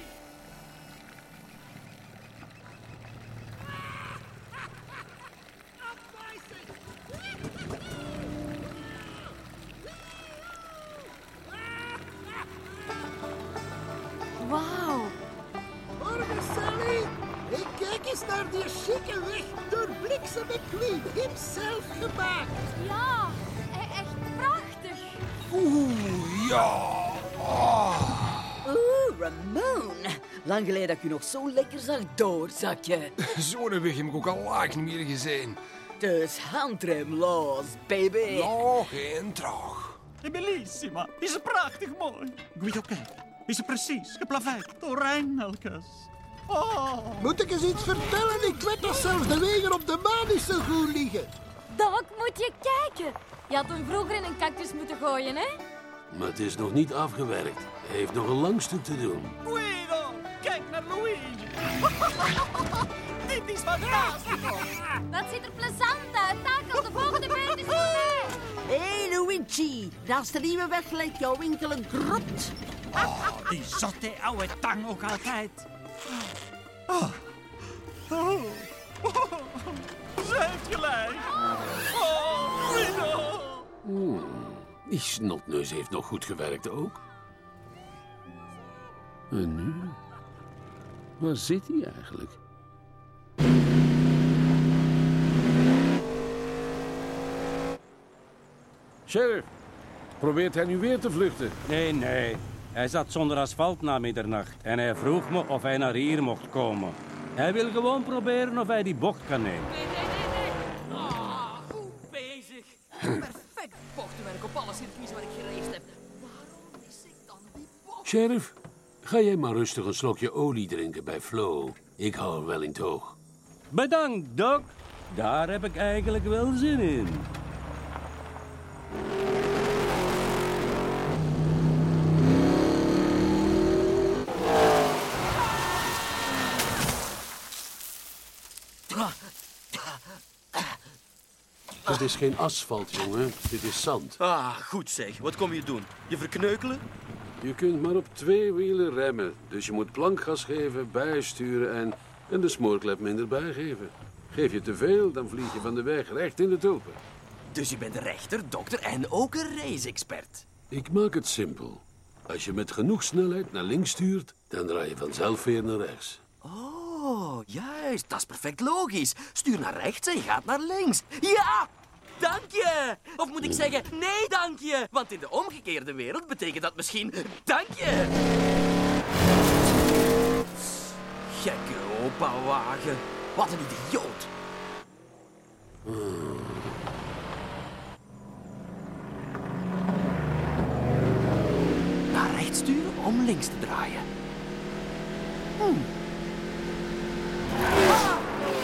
Wauw. Morgen, Sally. Hey, kijk eens naar die chique weg door Bliksem McQueen. Himself gemaakt. Ja, e- echt prachtig. Oeh, ja. Oh. Oeh, Ramon. Lang geleden dat ik u nog zo lekker zag doorzakje. Zo'n weg heb ik ook al lang niet meer gezien. Dus handrem los, baby. Ja, geen traag. Bellissima. Is prachtig mooi. Guido, kijk. Is het precies geplaveid door Rijnmelkes. Oh. Moet ik eens iets vertellen? Ik weet dat zelfs de wegen op de maan niet zo goed liggen. Doc, moet je kijken. Je had hem vroeger in een cactus moeten gooien, hè? Maar het is nog niet afgewerkt. Hij heeft nog een lang stuk te doen. Guido, kijk naar Luigi. Dit is fantastisch. Dat ziet er plezant uit. Takel, de volgende beurt is voor mij. Hé, hey, Luigi. Naast de nieuwe weg lijkt jouw winkel een grot. Oh, die zotte oude tang ook altijd. Oh. Oh. Oh. Ze heeft gelijk. Oh, Guido. Hmm. Die snotneus heeft nog goed gewerkt ook. En nu? Waar zit hij eigenlijk? Sheriff, probeert hij nu weer te vluchten? Nee, nee. Hij zat zonder asfalt na middernacht en hij vroeg me of hij naar hier mocht komen. Hij wil gewoon proberen of hij die bocht kan nemen. Nee, nee, nee, nee. Ah, goed bezig. Perfect bochtenwerk op alle circuits waar ik gereisd heb. Waarom mis ik dan die bocht? Sheriff, ga jij maar rustig een slokje olie drinken bij Flo. Ik hou er wel in toog. Bedankt, Doc. Daar heb ik eigenlijk wel zin in. Het is geen asfalt, jongen. Dit is zand. Ah, goed zeg. Wat kom je doen? Je verkneukelen? Je kunt maar op twee wielen remmen. Dus je moet plankgas geven, bijsturen en, en de smoorklep minder bijgeven. Geef je te veel, dan vlieg je van de weg recht in de tulpen. Dus je bent rechter, dokter en ook een race-expert. Ik maak het simpel. Als je met genoeg snelheid naar links stuurt, dan draai je vanzelf weer naar rechts. Oh, juist. Dat is perfect logisch. Stuur naar rechts en je gaat naar links. Ja! Dank je! Of moet ik zeggen, nee, dank je. Want in de omgekeerde wereld betekent dat misschien dank je. Gekke opa-wagen. Wat een idioot. Hmm. Naar rechts sturen om links te draaien. Hmm. Ah!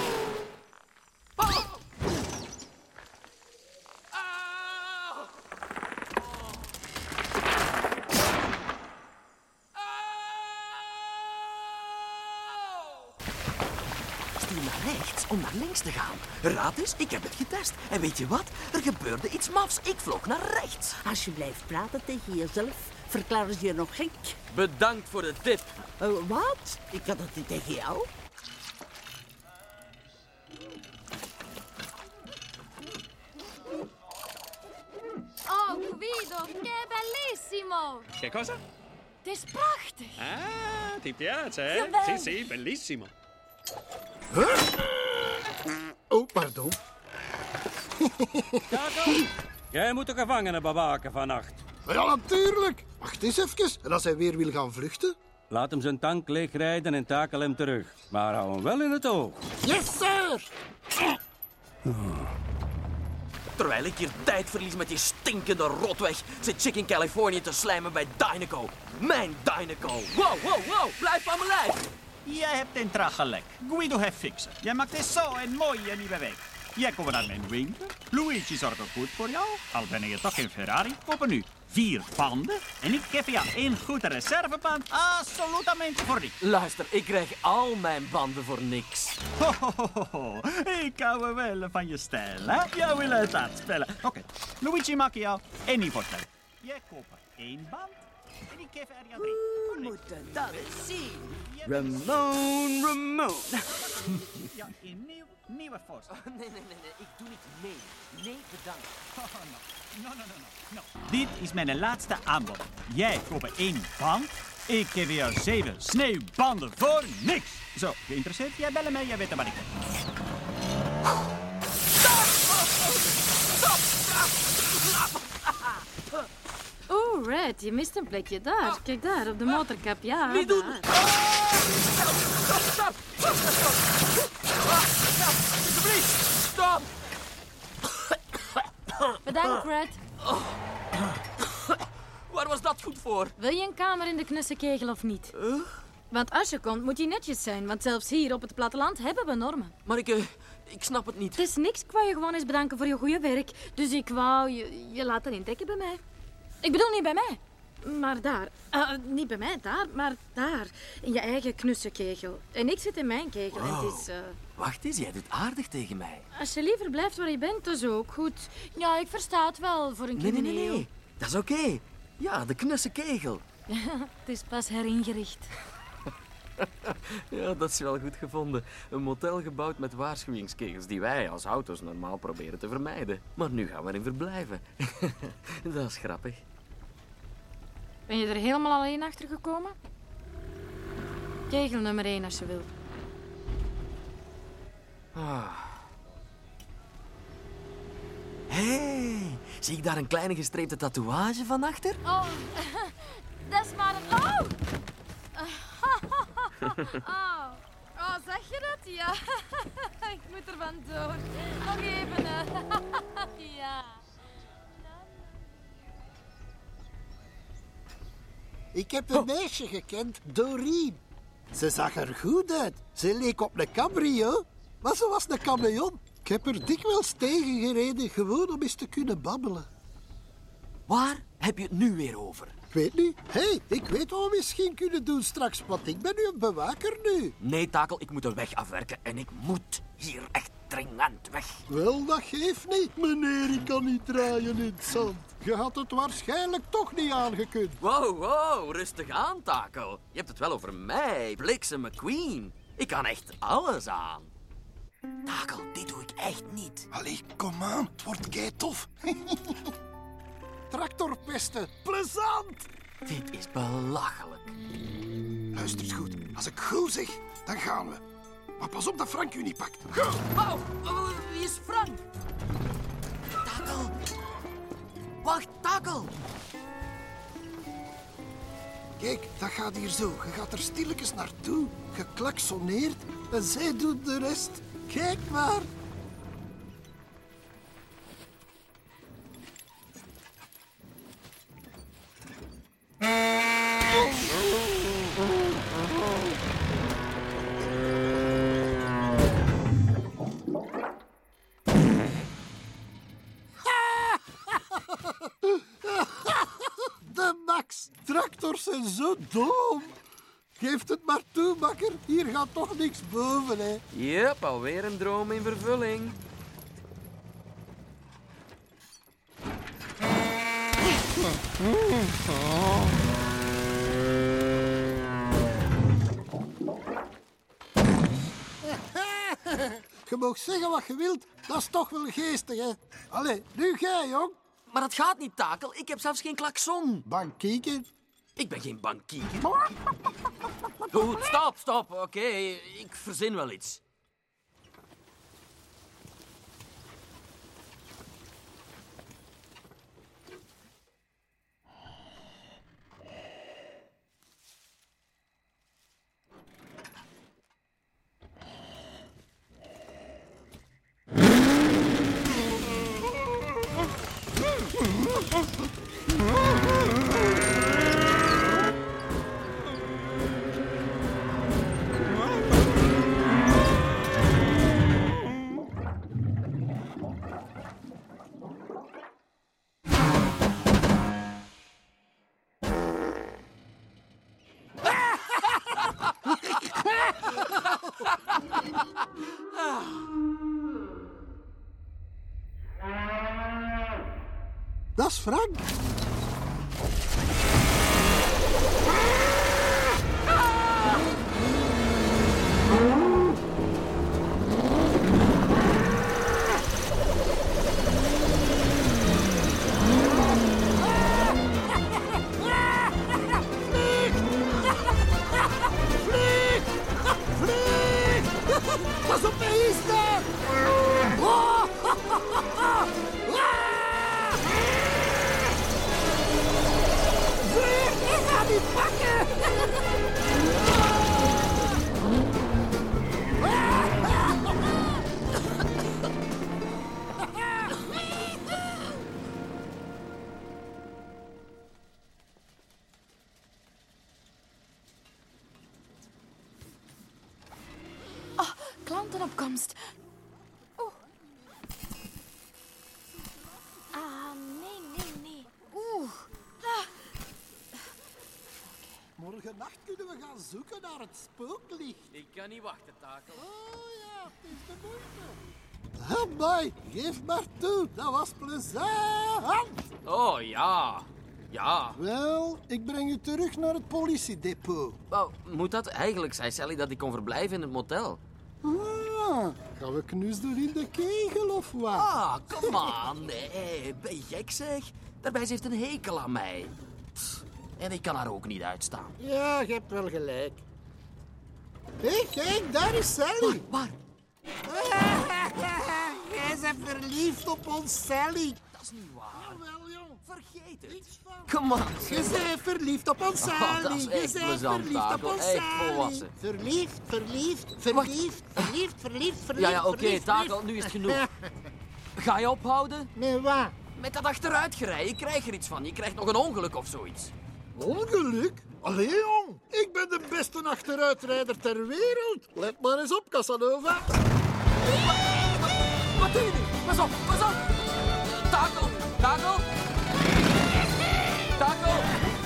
Ah! Stuur naar rechts om naar links te gaan. Raad eens, ik heb het getest. En weet je wat? Er gebeurde iets mafs. Ik vloog naar rechts. Als je blijft praten tegen jezelf, verklaren ze je nog gek. Bedankt voor de tip. Uh, wat? Ik had het niet tegen jou. Oh, Guido, che bellissimo. Che cosa? Het is prachtig. Ah, ti piace, eh? Geweldig. Sì, sì, bellissimo. Huh? Oh, pardon. Jacob, jij moet de gevangenen bewaken vannacht. Ja, natuurlijk. Wacht eens even. En als hij weer wil gaan vluchten? Laat hem zijn tank leegrijden en takel hem terug. Maar hou hem wel in het oog. Yes, sir! Terwijl ik hier tijd verlies met die stinkende rotweg, zit Chick in Californië te slijmen bij Dynaco. Mijn Dynaco. Wow, wow, wow. Blijf van mijn lijf. Jij hebt een traag gelijk. Guido heeft fixen. Jij maakt dit zo een mooie nieuwe weg. Jij komt naar mijn winkel. Luigi zorgt ook goed voor jou. Al ben je toch geen Ferrari. Kopen nu vier panden. En ik geef jou één goede reserveband. Absolutamente voor niks. Luister, ik krijg al mijn banden voor niks. Ho, ho, ho, ho. Ik hou wel van je stijl, hè? Jij wil het uitspelen. Oké, okay. Luigi maakt jou één nieuw voorstel. Jij koopt één band. En ik geef er jou drie. We moeten dat eens zien. Ramon, Ramon. Ja, een nieuw, nieuwe voorstel. Oh, nee, nee, nee, nee, ik doe niet mee. Nee, bedankt. Oh, no. No, no, no, no, no. Dit is mijn laatste aanbod. Jij koopt één band. Ik geef jou zeven sneeuwbanden voor niks. Zo, geïnteresseerd? Jij bellen mij, jij weet wat ik wil. Oeh, Red, je mist een plekje daar. Kijk daar, op de motorkap, ja. Wie doet... Stop, stop, stop, alsjeblieft, stop. Bedankt, Red. Waar was dat goed voor? Wil je een kamer in de knusse kegel of niet? Uh? Want als je komt, moet je netjes zijn. Want zelfs hier op het platteland hebben we normen. Maar ik, uh, ik snap het niet. Het is niks. Ik wou je gewoon eens bedanken voor je goede werk. Dus ik wou je, je laten intrekken bij mij. Ik bedoel niet bij mij. Maar daar. Uh, niet bij mij, daar. Maar daar. In je eigen knusse kegel. En ik zit in mijn kegel. Wow. En het is... Uh... Wacht eens, jij doet aardig tegen mij. Als je liever blijft waar je bent, dat is ook goed. Ja, ik versta het wel voor een Nee, nee, crimineel. nee, nee. Dat is oké. Okay. Ja, de knusse kegel. Het is pas heringericht. Ja, dat is wel goed gevonden. Een motel gebouwd met waarschuwingskegels die wij als auto's normaal proberen te vermijden. Maar nu gaan we erin verblijven. Dat is grappig. Ben je er helemaal alleen achter gekomen? Kegel nummer één als je wil. Ah. Hey, zie ik daar een kleine gestreepte tatoeage van achter? Oh, dat is maar een... Oh! Oh. Oh, zeg je dat? Ja. Ik moet er vandoor. Nog even, hè. Ja. Ik heb een meisje gekend, Doreen. Ze zag er goed uit. Ze leek op een cabrio, maar ze was een kameleon. Ik heb er dikwijls tegen gereden, gewoon om eens te kunnen babbelen. Waar heb je het nu weer over? Ik weet niet. Hé, hey, ik weet wat we misschien kunnen doen straks, want ik ben nu een bewaker nu. Nee, Takel, ik moet de weg afwerken en ik moet hier echt dringend weg. Wel, dat geeft niet. Meneer, ik kan niet draaien in het zand. Je had het waarschijnlijk toch niet aangekund. Wow, wow, rustig aan, Takel. Je hebt het wel over mij, Bliksem McQueen. Ik kan echt alles aan. Takel, dit doe ik echt niet. Allee, kom aan, het wordt kei tof. Tractorpesten, plezant! Dit is belachelijk. Luister eens goed, als ik goed zeg, dan gaan we. Maar pas op dat Frank u niet pakt. Oh, oh, wie is Frank? Takel. Wacht, Takel. Kijk, dat gaat hier zo. Je gaat er stilletjes naartoe, geklaksoneerd en zij doet de rest. Kijk maar. De Max. Tractors zijn zo dom. Geef het maar toe, makker. Hier gaat toch niks boven, hè. Yep, alweer een droom in vervulling. Je mag zeggen wat je wilt, dat is toch wel geestig, hè? Allee, nu jij, jong. Maar dat gaat niet, Takel. Ik heb zelfs geen klakson. Bankieken? Ik ben geen bankier. Goed, stop, stop. Oké, okay, ik verzin wel iets. Dat is Frank. Pas op, hij is daar! Vlieg, ik ga die pakken! Oh, klantenopkomst. Oeh. Ah, nee, nee, nee. Oeh. Ah. Morgennacht kunnen we gaan zoeken naar het spooklicht. Ik kan niet wachten, Takel. Oh ja, het is de moeite. Amai, geef maar toe. Dat was plezant. Oh, ja. Ja. Wel, ik breng u terug naar het politiedepot. Oh, moet dat? Eigenlijk zei Sally dat ik kon verblijven in het motel. Ah, gaan we knutselen in de kegel of wat? Ah, kom aan. Nee, ben je gek zeg? Daarbij ze heeft een hekel aan mij. Pff, en ik kan haar ook niet uitstaan. Ja, je hebt wel gelijk. Hé, hey, kijk, daar is Sally. Waar? Jij bent verliefd op ons Sally. Dat is niet waar. Jawel, jong. Vergeet het. Niks van. Kom aan. Je bent verliefd op ons Sally. Oh, dat is echt Je bent plezant, verliefd op Takel. ons Echt Sally. volwassen. Verliefd, verliefd, verliefd, verliefd, verliefd, verliefd. Ja, ja, oké, verliefd, Takel, nu is het genoeg. Ga je ophouden? Met wat? Met dat achteruitgerij. Ik krijg er iets van. Je krijgt nog een ongeluk of zoiets. Ongeluk? Allee, jong. Ik ben de beste achteruitrijder ter wereld. Let maar eens op, Casanova. Wat doe je nu? Pas op, pas op. Takel, Takel. Takel.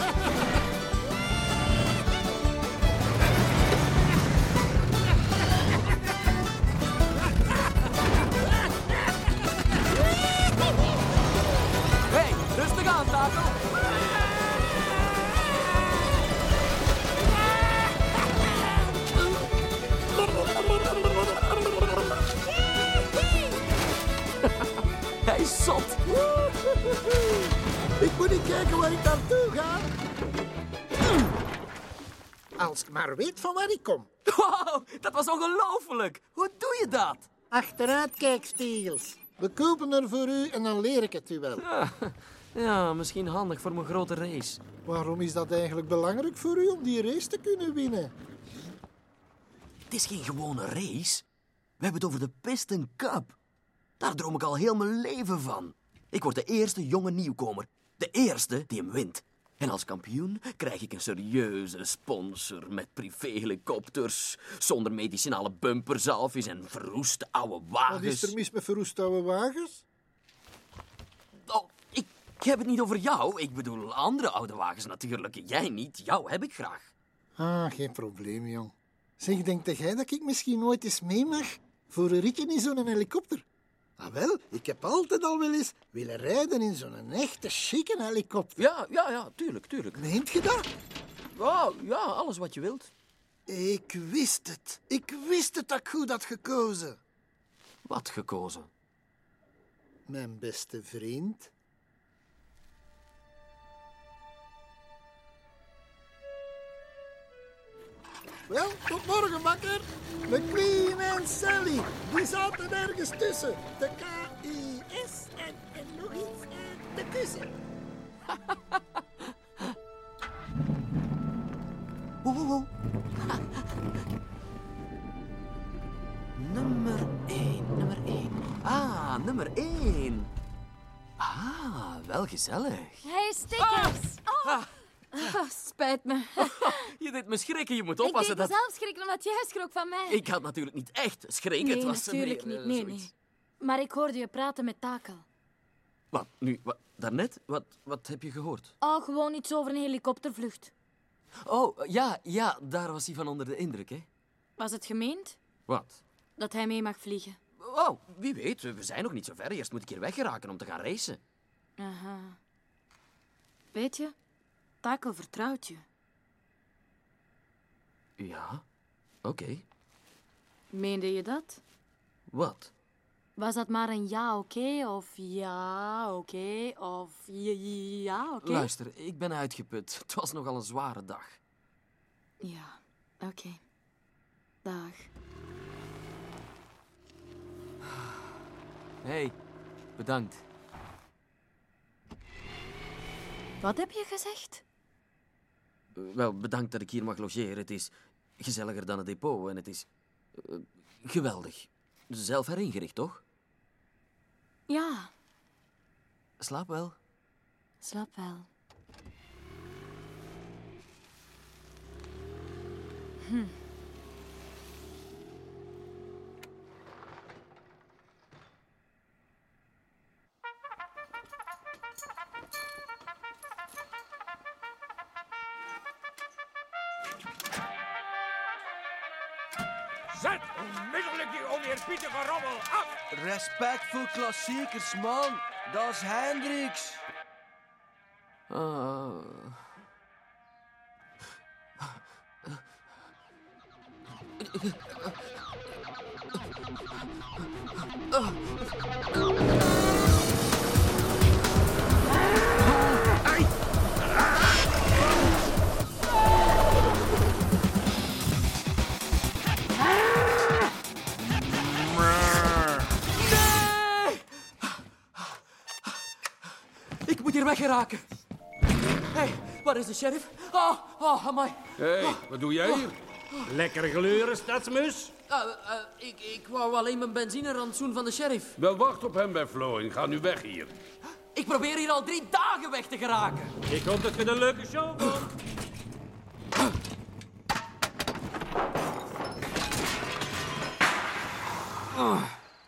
Hey, rustig aan, Takel. Hij is zot. Ik moet niet kijken waar ik naartoe ga. Als ik maar weet van waar ik kom. Wow, dat was ongelooflijk. Hoe doe je dat? Achteruitkijkspiegels. We kopen er voor u en dan leer ik het u wel. Ja, ja, misschien handig voor mijn grote race. Waarom is dat eigenlijk belangrijk voor u om die race te kunnen winnen? Het is geen gewone race. We hebben het over de Piston Cup. Daar droom ik al heel mijn leven van. Ik word de eerste jonge nieuwkomer. De eerste die hem wint. En als kampioen krijg ik een serieuze sponsor met privéhelikopters, zonder medicinale bumperzalfjes en verroeste oude wagens. Wat is er mis met verroeste oude wagens? Oh, ik heb het niet over jou. Ik bedoel andere oude wagens natuurlijk. Jij niet. Jou heb ik graag. Ah, geen probleem, jong. Zeg, denkt jij dat ik misschien ooit eens mee mag voor een ritje in zo'n helikopter? Ah, wel, ik heb altijd al wel eens willen rijden in zo'n echte, chique helikopter. Ja, ja, ja, tuurlijk, tuurlijk. Meent je dat? Oh, ja, alles wat je wilt. Ik wist het. Ik wist het dat ik goed had gekozen. Wat gekozen? Mijn beste vriend. Wel, tot morgen, makker. McQueen en Sally, die zaten ergens tussen. De K I S en, en nog iets en de kussen. Ho, ho, ho. Nummer één, nummer één. Ah, nummer één. Ah, wel gezellig. Hey, stickers. Oh. Oh, spijt me. Je deed me schrikken, je moet Ik oppassen deed dat... mezelf schrikken omdat jij schrok van mij. Ik had natuurlijk niet echt schrik. Nee, Het was natuurlijk meer, niet. eh, Nee, zoiets. nee. Maar ik hoorde je praten met Takel. Wat, nu, wat, daarnet? Wat, wat heb je gehoord? Oh, gewoon iets over een helikoptervlucht. Oh, ja, ja, daar was hij van onder de indruk, hè? Was het gemeend? Wat? Dat hij mee mag vliegen. Oh, wie weet, we zijn nog niet zo ver. Eerst moet ik hier weggeraken om te gaan racen. Aha. Weet je, Takel vertrouwt je. Ja, oké. Meende je dat? Wat? Was dat maar een ja, oké, of ja, oké, of ja, ja oké? Luister, ik ben uitgeput. Het was nogal een zware dag. Ja, oké. Dag. Hé, hey, bedankt. Wat heb je gezegd? Uh, wel, bedankt dat ik hier mag logeren. Het is gezelliger dan het depot en het is uh, geweldig. Zelf heringericht, toch? Ja, Slaap wel. slaap wel. Hm. Zet onmiddellijk die oneerbiedige rommel af! Respect voor klassiekers, man. Dat is Hendrix. Ah. Ik moet hier weggeraken. Hé, hey, waar is de sheriff? Oh, oh, amai. Hé, hey, wat doe jij hier? Lekker gleuren, stadsmus. Uh, uh, ik, ik wou alleen mijn benzinerantsoen van de sheriff. Wel, wacht op hem bij Flo en ga nu weg hier. Ik probeer hier al drie dagen weg te geraken. Ik hoop dat je een leuke show vond. Oh.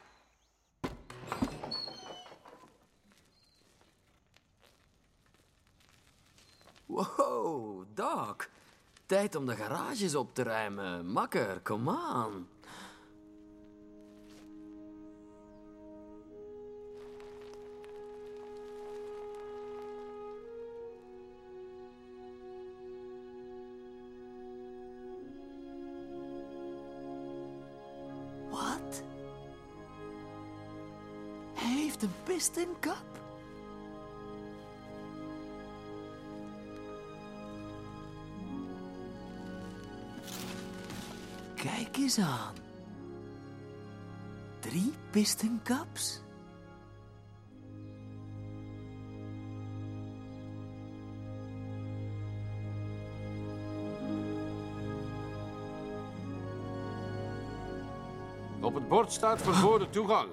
Wow, Doc. Tijd om de garages op te ruimen. Makker, come on. Wat? Hij heeft een pistenkap? Kijk eens aan. Drie pistenkaps? Op het bord staat verboden toegang.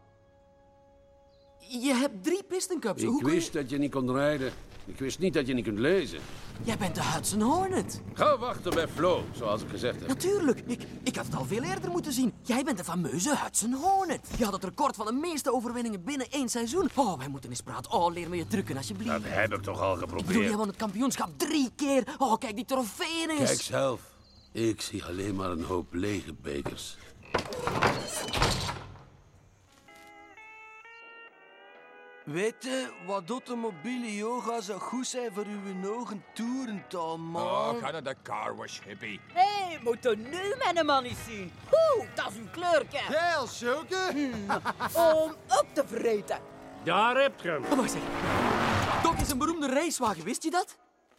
Je hebt drie pistenkaps. Ik Hoe kun je- wist dat je niet kon rijden. Ik wist niet dat je niet kunt lezen. Jij bent de Hudson Hornet. Ga wachten bij Flo, zoals ik gezegd heb. Natuurlijk. Ik, ik had het al veel eerder moeten zien. Jij bent de fameuze Hudson Hornet. Je had het record van de meeste overwinningen binnen één seizoen. Oh, wij moeten eens praten. Oh, leer me je drukken, alsjeblieft. Dat heb ik toch al Ik bedoel, jij geprobeerd. won het kampioenschap drie keer. Oh, kijk die trofeeën eens. Kijk zelf. Ik zie alleen maar een hoop lege bekers. Weet je wat automobiele yoga zou goed zijn voor uw ogen toerental, man? Oh, ga naar de carwash, hippie. Hé, hey, moet er nu mijn man eens zien. Oeh, dat is uw kleurke. Geel, zulke? Om op te vreten. Daar heb je hem. Oh, wacht eens. Doc is een beroemde racewagen, wist je dat?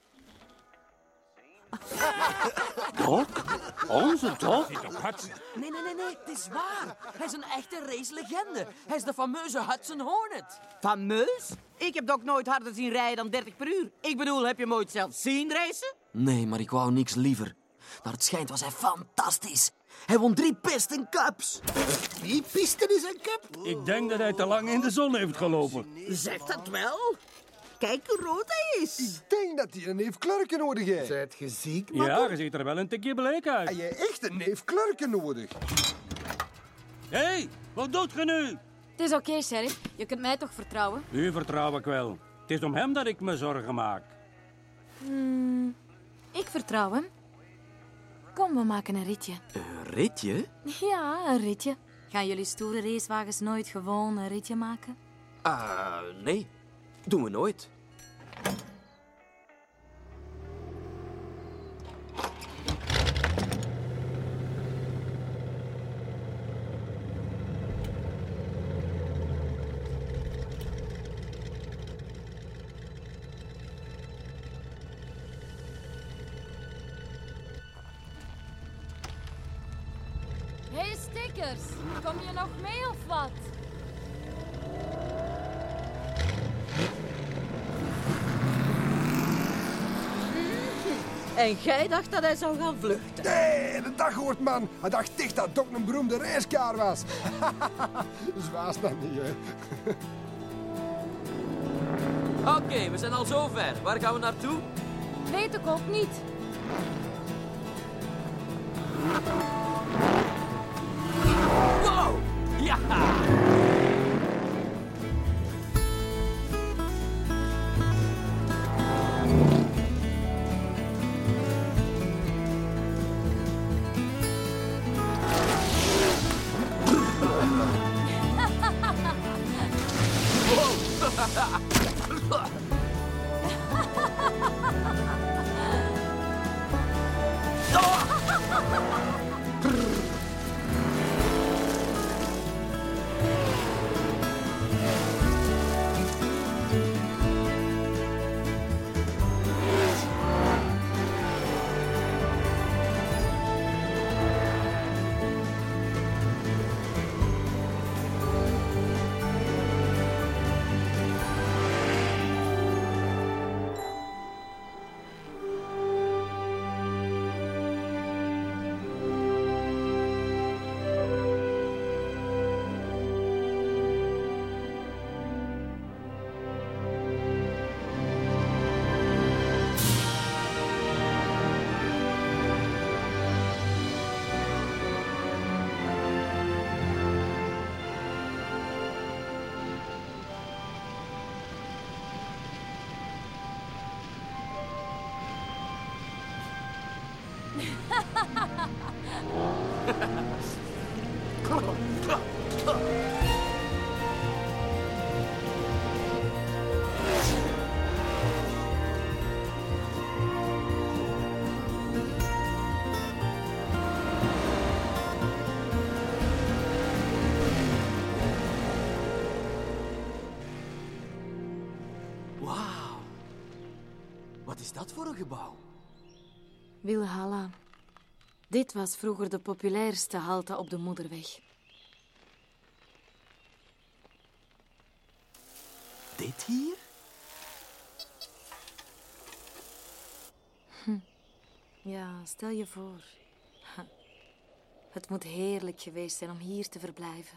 Doc? Onze Doc? Nee, nee, nee, nee, het is waar. Hij is een echte racelegende. Hij is de fameuze Hudson Hornet. Fameus? Ik heb Doc nooit harder zien rijden dan dertig per uur. Ik bedoel, heb je hem ooit zelf zien racen? Nee, maar ik wou niks liever. Naar het schijnt was hij fantastisch. Hij won drie Piston Cups. Wie Piston is een cup? Ik denk dat hij te lang in de zon heeft gelopen. Zeg dat wel. Kijk hoe rood hij is. Ik denk dat hij een neef Klerken nodig heeft. Zijt je ziek, Ja, je ziet er wel een tikje bleek uit. Heb jij echt een neef Klerken nodig? Hé, hey, wat doet je nu? Het is oké, sheriff. Je kunt mij toch vertrouwen? U vertrouw ik wel. Het is om hem dat ik me zorgen maak. Hmm, ik vertrouw hem. Kom, we maken een ritje. Een ritje? Ja, een ritje. Gaan jullie stoere racewagens nooit gewoon een ritje maken? Ah, nee. Doen we nooit. Hey, stickers. Kom je nog mee of wat? En jij dacht dat hij zou gaan vluchten. Nee, de dag hoort man. Hij dacht echt dat het ook een beroemde racekaar was. Zwaas dat niet, hè. Oké, okay, we zijn al zover. Waar gaan we naartoe? Weet ik ook niet. Wow! Ja! Wauw. Wat is dat voor een gebouw? Wilhalla. Dit was vroeger de populairste halte op de Moederweg. Dit hier? Hm. Ja, stel je voor. Ha. Het moet heerlijk geweest zijn om hier te verblijven.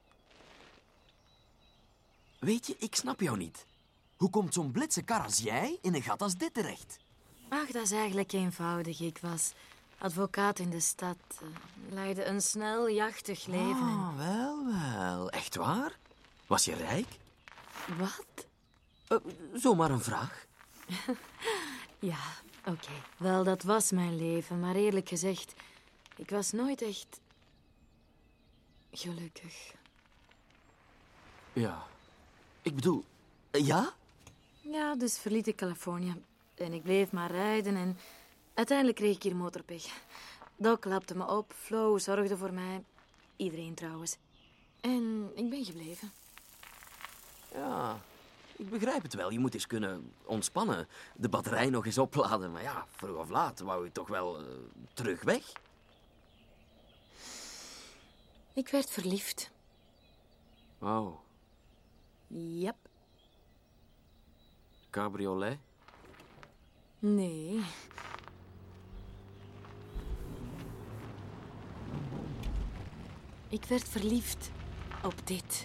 Weet je, ik snap jou niet. Hoe komt zo'n blitse kar als jij in een gat als dit terecht? Ach, dat is eigenlijk eenvoudig. Ik was advocaat in de stad. Uh, leidde een snel, jachtig leven. Ah, wel, wel. Echt waar? Was je rijk? Wat? Uh, zomaar een vraag. Ja, oké. Okay. Wel, dat was mijn leven. Maar eerlijk gezegd, ik was nooit echt gelukkig. Ja. Ik bedoel, uh, ja? Ja, dus verliet ik Californië. En ik bleef maar rijden en uiteindelijk kreeg ik hier motorpech. Doc lapte me op, Flo zorgde voor mij. Iedereen trouwens. En ik ben gebleven. Ja, ik begrijp het wel. Je moet eens kunnen ontspannen. De batterij nog eens opladen. Maar ja, vroeg of laat wou je toch wel uh, terug weg? Ik werd verliefd. Oh. Yep. Cabriolet? Nee. Ik werd verliefd op dit.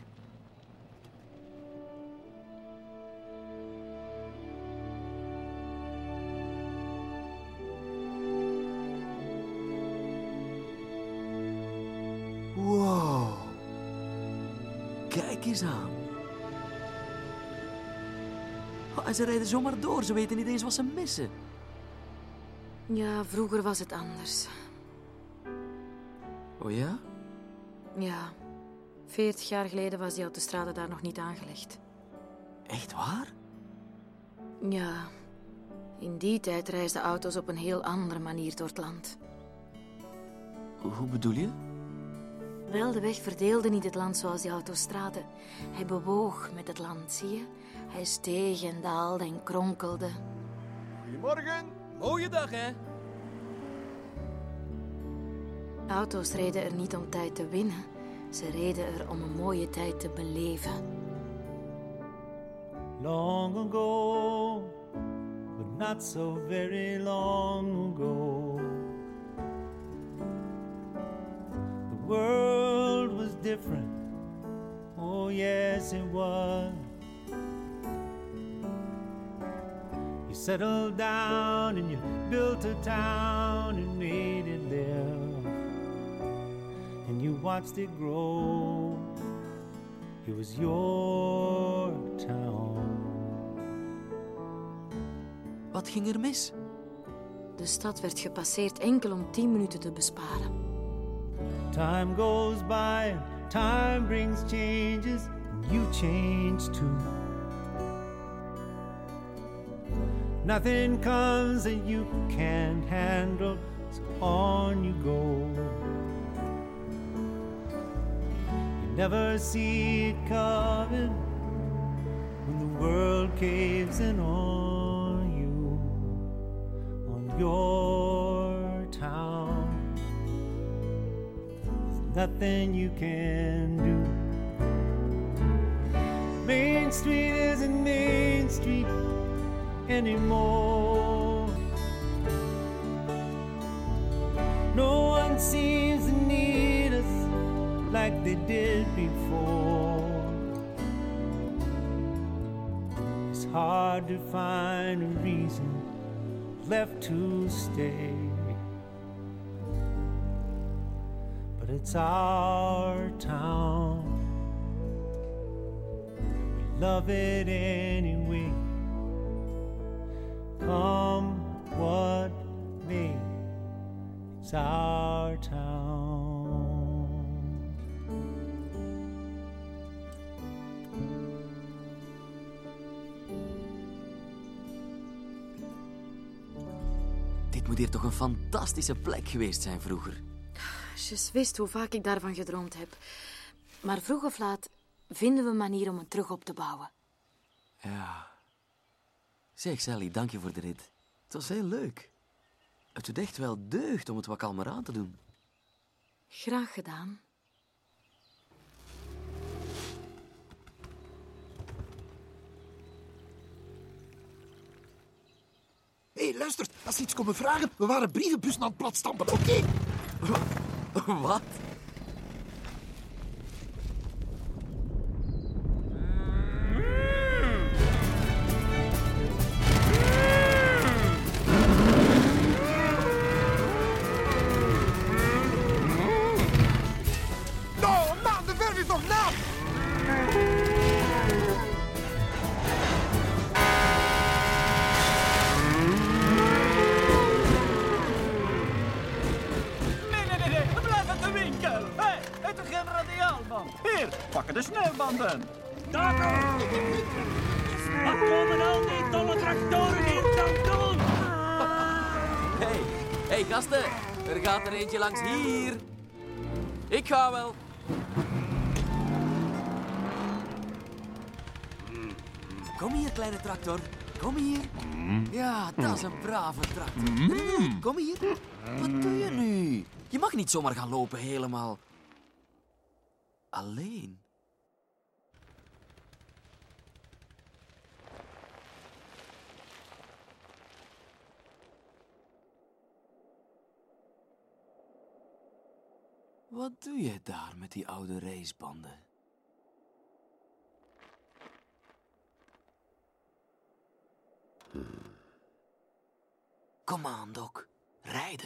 Wow. Kijk eens aan. Oh, en ze rijden zomaar door. Ze weten niet eens wat ze missen. Ja, vroeger was het anders. Oh ja? Ja, veertig jaar geleden was die autostrade daar nog niet aangelegd. Echt waar? Ja, in die tijd reisden auto's op een heel andere manier door het land. Hoe bedoel je? Wel, de weg verdeelde niet het land zoals die autostrade. Hij bewoog met het land, zie je? Hij steeg en daalde en kronkelde. Goedemorgen. Mooie dag, hè? Auto's reden er niet om tijd te winnen. Ze reden er om een mooie tijd te beleven. Long ago, but not so very long ago, the world was different. Oh yes, it was. You settled down and you built a town and made it live, and you watched it grow. It was your town. Wat ging er mis? De stad werd gepasseerd enkel om tien minuten te besparen. Time goes by and time brings changes, and you change too. Nothing comes that you can't handle, so on you go. You never see it coming when the world caves in on you, on your town. There's nothing you can do. Main Street isn't Main Street anymore. No one seems to need us like they did before. It's hard to find a reason left to stay, but it's our town. We love it anyway. Come what may, it's our town. Dit moet hier toch een fantastische plek geweest zijn vroeger. Je wist hoe vaak ik daarvan gedroomd heb. Maar vroeg of laat vinden we een manier om het terug op te bouwen. Ja. Zeg Sally, dank je voor de rit. Het was heel leuk. Het doet echt wel deugd om het wat kalmer aan te doen. Graag gedaan. Hé, hey, luister, als ze iets komen vragen, we waren brievenbussen aan het platstampen, oké? Okay? Wat? Nou, man, de verf is nog nat! Hier, pakken de sneeuwbanden. Taco! Wat komen al die dolle tractoren hier dan doen? Hey, hey gasten, er gaat er eentje langs hier. Ik ga wel. Kom hier, kleine tractor. Kom hier. Ja, dat is een brave tractor. Kom hier. Wat doe je nu? Je mag niet zomaar gaan lopen helemaal alleen. Wat doe jij daar met die oude racebanden? Hmm. Kom aan, Doc. Rijden.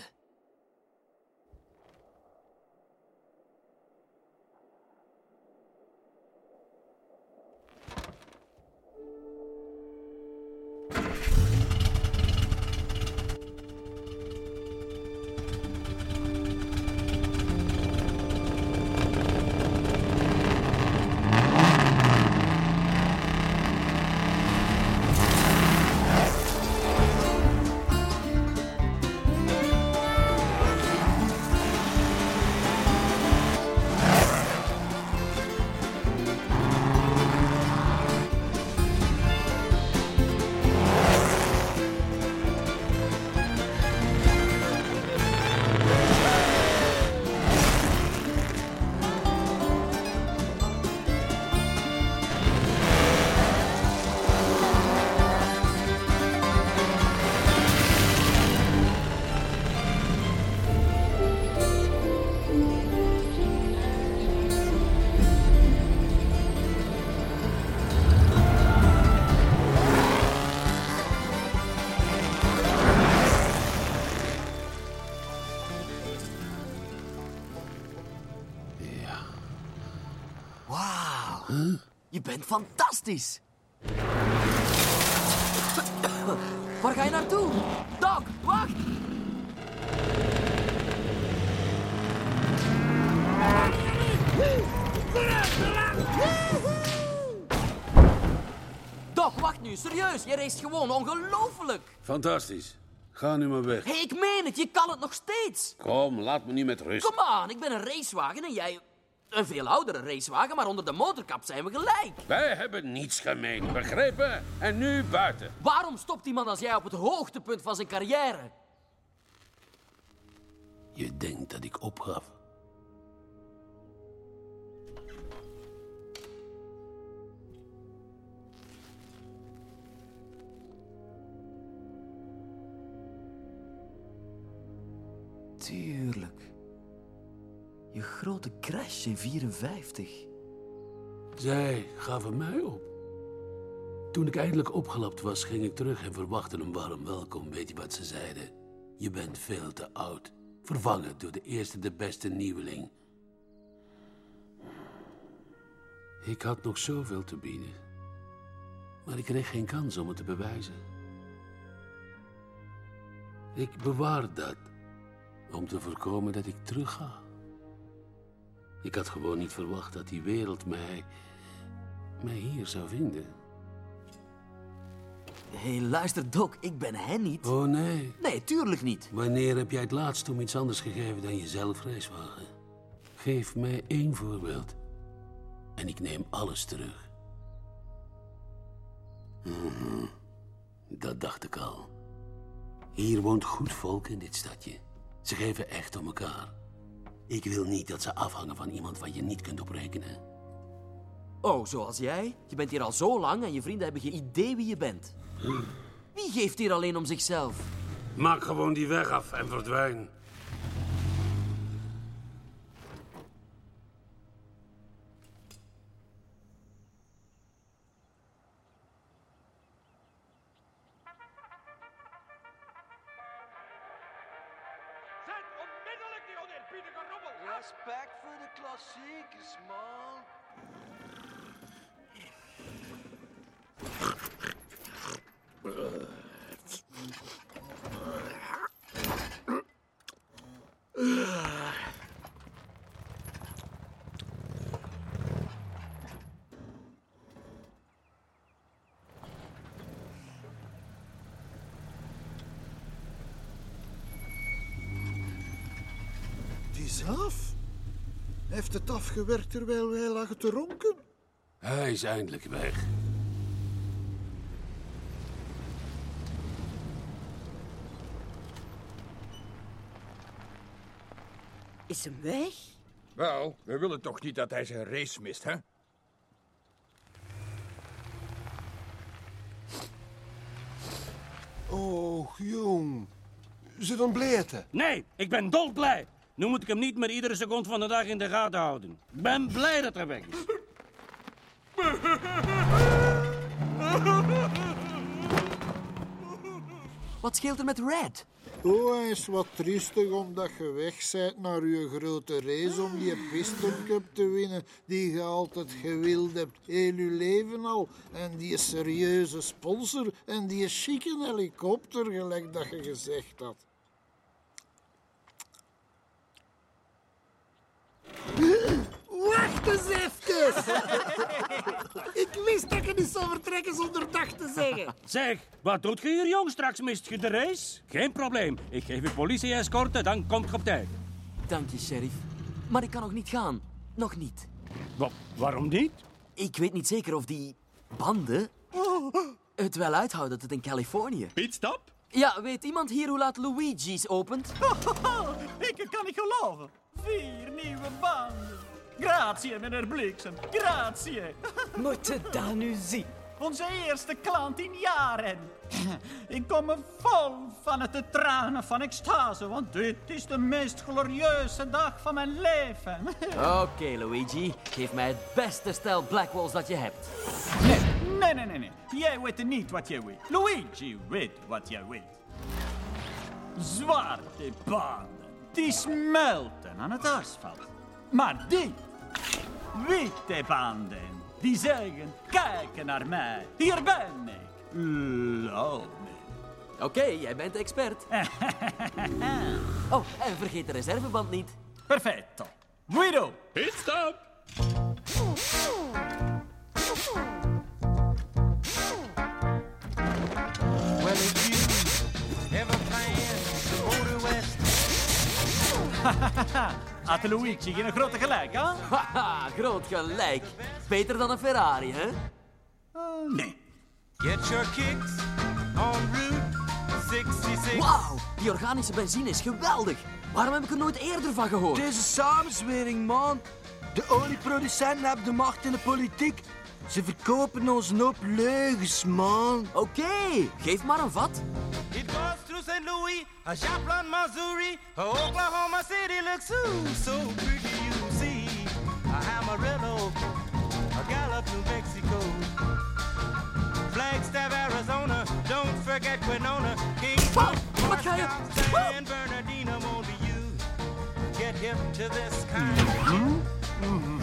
Je bent fantastisch. Waar ga je naartoe? Doc, wacht! Doc, wacht nu, serieus. Je race gewoon ongelooflijk. Fantastisch. Ga nu maar weg. Hé, hey, ik meen het, je kan het nog steeds. Kom, laat me nu met rust. Kom aan, ik ben een racewagen en jij... Een veel oudere racewagen, maar onder de motorkap zijn we gelijk. Wij hebben niets gemeen, begrepen? En nu buiten. Waarom stopt die man als jij op het hoogtepunt van zijn carrière? Je denkt dat ik opgaf. Tuurlijk. Je grote crash in vierenvijftig. Zij gaven mij op. Toen ik eindelijk opgelapt was, ging ik terug en verwachtte een warm welkom. Weet je wat ze zeiden? Je bent veel te oud. Vervangen door de eerste de beste nieuweling. Ik had nog zoveel te bieden. Maar ik kreeg geen kans om het te bewijzen. Ik bewaar dat. Om te voorkomen dat ik terugga. Ik had gewoon niet verwacht dat die wereld mij... mij hier zou vinden. Hé, hey, luister, Doc, ik ben hen niet. Oh, nee? Nee, tuurlijk niet. Wanneer heb jij het laatst om iets anders gegeven dan jezelf racewagen? Geef mij één voorbeeld. En ik neem alles terug. Mm-hmm. Dat dacht ik al. Hier woont goed volk in dit stadje. Ze geven echt om elkaar. Ik wil niet dat ze afhangen van iemand waar je niet kunt op rekenen. Oh, zoals jij? Je bent hier al zo lang en je vrienden hebben geen idee wie je bent. Hm. Wie geeft hier alleen om zichzelf? Maak gewoon die weg af en verdwijn. Respect voor de klassiekers, man. Die is af. Heeft het afgewerkt terwijl wij lagen te ronken? Hij is eindelijk weg. Is hem weg? Wel, we willen toch niet dat hij zijn race mist, hè? Oh, jong. Ze dan bleten. Nee, ik ben dolblij. Nu moet ik hem niet meer iedere seconde van de dag in de gaten houden. Ik ben blij dat hij weg is. Wat scheelt er met Red? Oh, hij is wat triestig omdat je weg bent naar je grote race om die Piston Cup te winnen die je altijd gewild hebt, heel je leven al. En die serieuze sponsor en die chique helikopter, gelijk dat je gezegd had. Wacht eens even! Ik wist dat je niet zou vertrekken zonder dag te zeggen. Zeg, wat doet je hier, jong? Straks mist je de race? Geen probleem. Ik geef je politie-escorte, dan komt je op tijd. Dank je, sheriff. Maar ik kan nog niet gaan. Nog niet. Wa- waarom niet? Ik weet niet zeker of die banden het wel uithouden tot in Californië. Pitstop? Ja, weet iemand hier hoe laat Luigi's opent? Ik kan niet geloven. Vier nieuwe banden. Grazie, meneer Bliksem. Grazie. Moet je dat nu zien? Onze eerste klant in jaren. Ik kom me vol van het te tranen van extase, want dit is de meest glorieuze dag van mijn leven. Oké, Luigi. Geef mij het beste stel Blackwalls dat je hebt. Nee, nee, nee, nee. nee. Jij weet niet wat je weet. Luigi weet wat jij weet. Zwarte banden, die smelten aan het asfalt. Maar die witte banden, die zeggen, kijk naar mij, hier ben ik. Love me. Oké, okay, jij bent de expert. Oh, en vergeet de reserveband niet. Perfetto. Guido. Pitstop. Well, if you ever plan to go to West. Had Luigi geen grote gelijk, hè? Haha, groot gelijk. Beter dan een Ferrari, hè? Uh, nee. Get your kicks on Route zesenzestig. Wauw, die organische benzine is geweldig. Waarom heb ik er nooit eerder van gehoord? Deze samenzwering, man. De olieproducenten hebben de macht in de politiek. Ze verkopen ons een hoop leugens, man. Oké, okay, geef maar een vat. It goes through Saint Louis, a Joplin, Missouri, a Oklahoma City looks ooh, so pretty, you see. A Amarillo, a Gallup, New Mexico, Flagstaff, Arizona, don't forget Winona, Kingsport, Georgetown, and Bernardino, only you get hip to this kind of mm-hmm. Mm-hmm.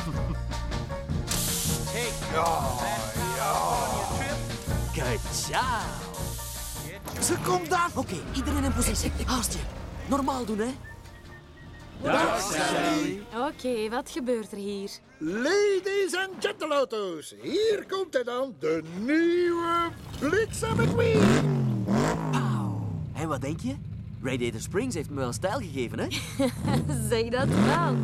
Take oh, that California trip. Good job. Ze komt daar. Oké, okay, iedereen in positie. Haast je. Normaal doen, hè? Dag, Sally. Oké, okay, wat gebeurt er hier? Ladies and gentleauto's, hier komt hij dan, de nieuwe Bliksem McQueen. Pauw. En wat denk je? Radiator Springs heeft me wel stijl gegeven, hè? Zeg dat wel.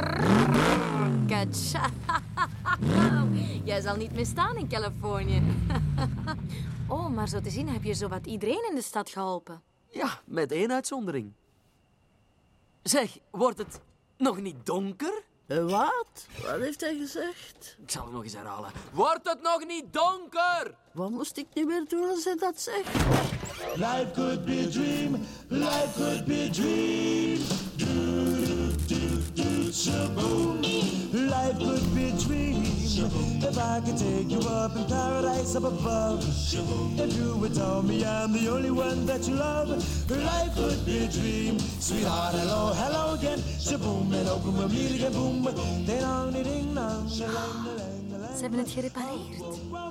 Katja. Jij zal niet meer staan in Californië. Oh, maar zo te zien heb je zowat iedereen in de stad geholpen. Ja, met één uitzondering. Zeg, wordt het nog niet donker? Wat? Wat heeft hij gezegd? Ik zal het nog eens herhalen. Wordt het nog niet donker? Wat moest ik niet meer doen als hij dat zegt? Life could be a dream. Life could be a dream. Do, do, do, shaboom. Life could be a dream. If I could take you up in paradise up above. If you would tell me I'm the only one that you love. Life could be a dream. Sweetheart, hello, hello again. Shaboom, and open my meet again, boom. Ding dong, ding dong. Ze hebben het gerepareerd.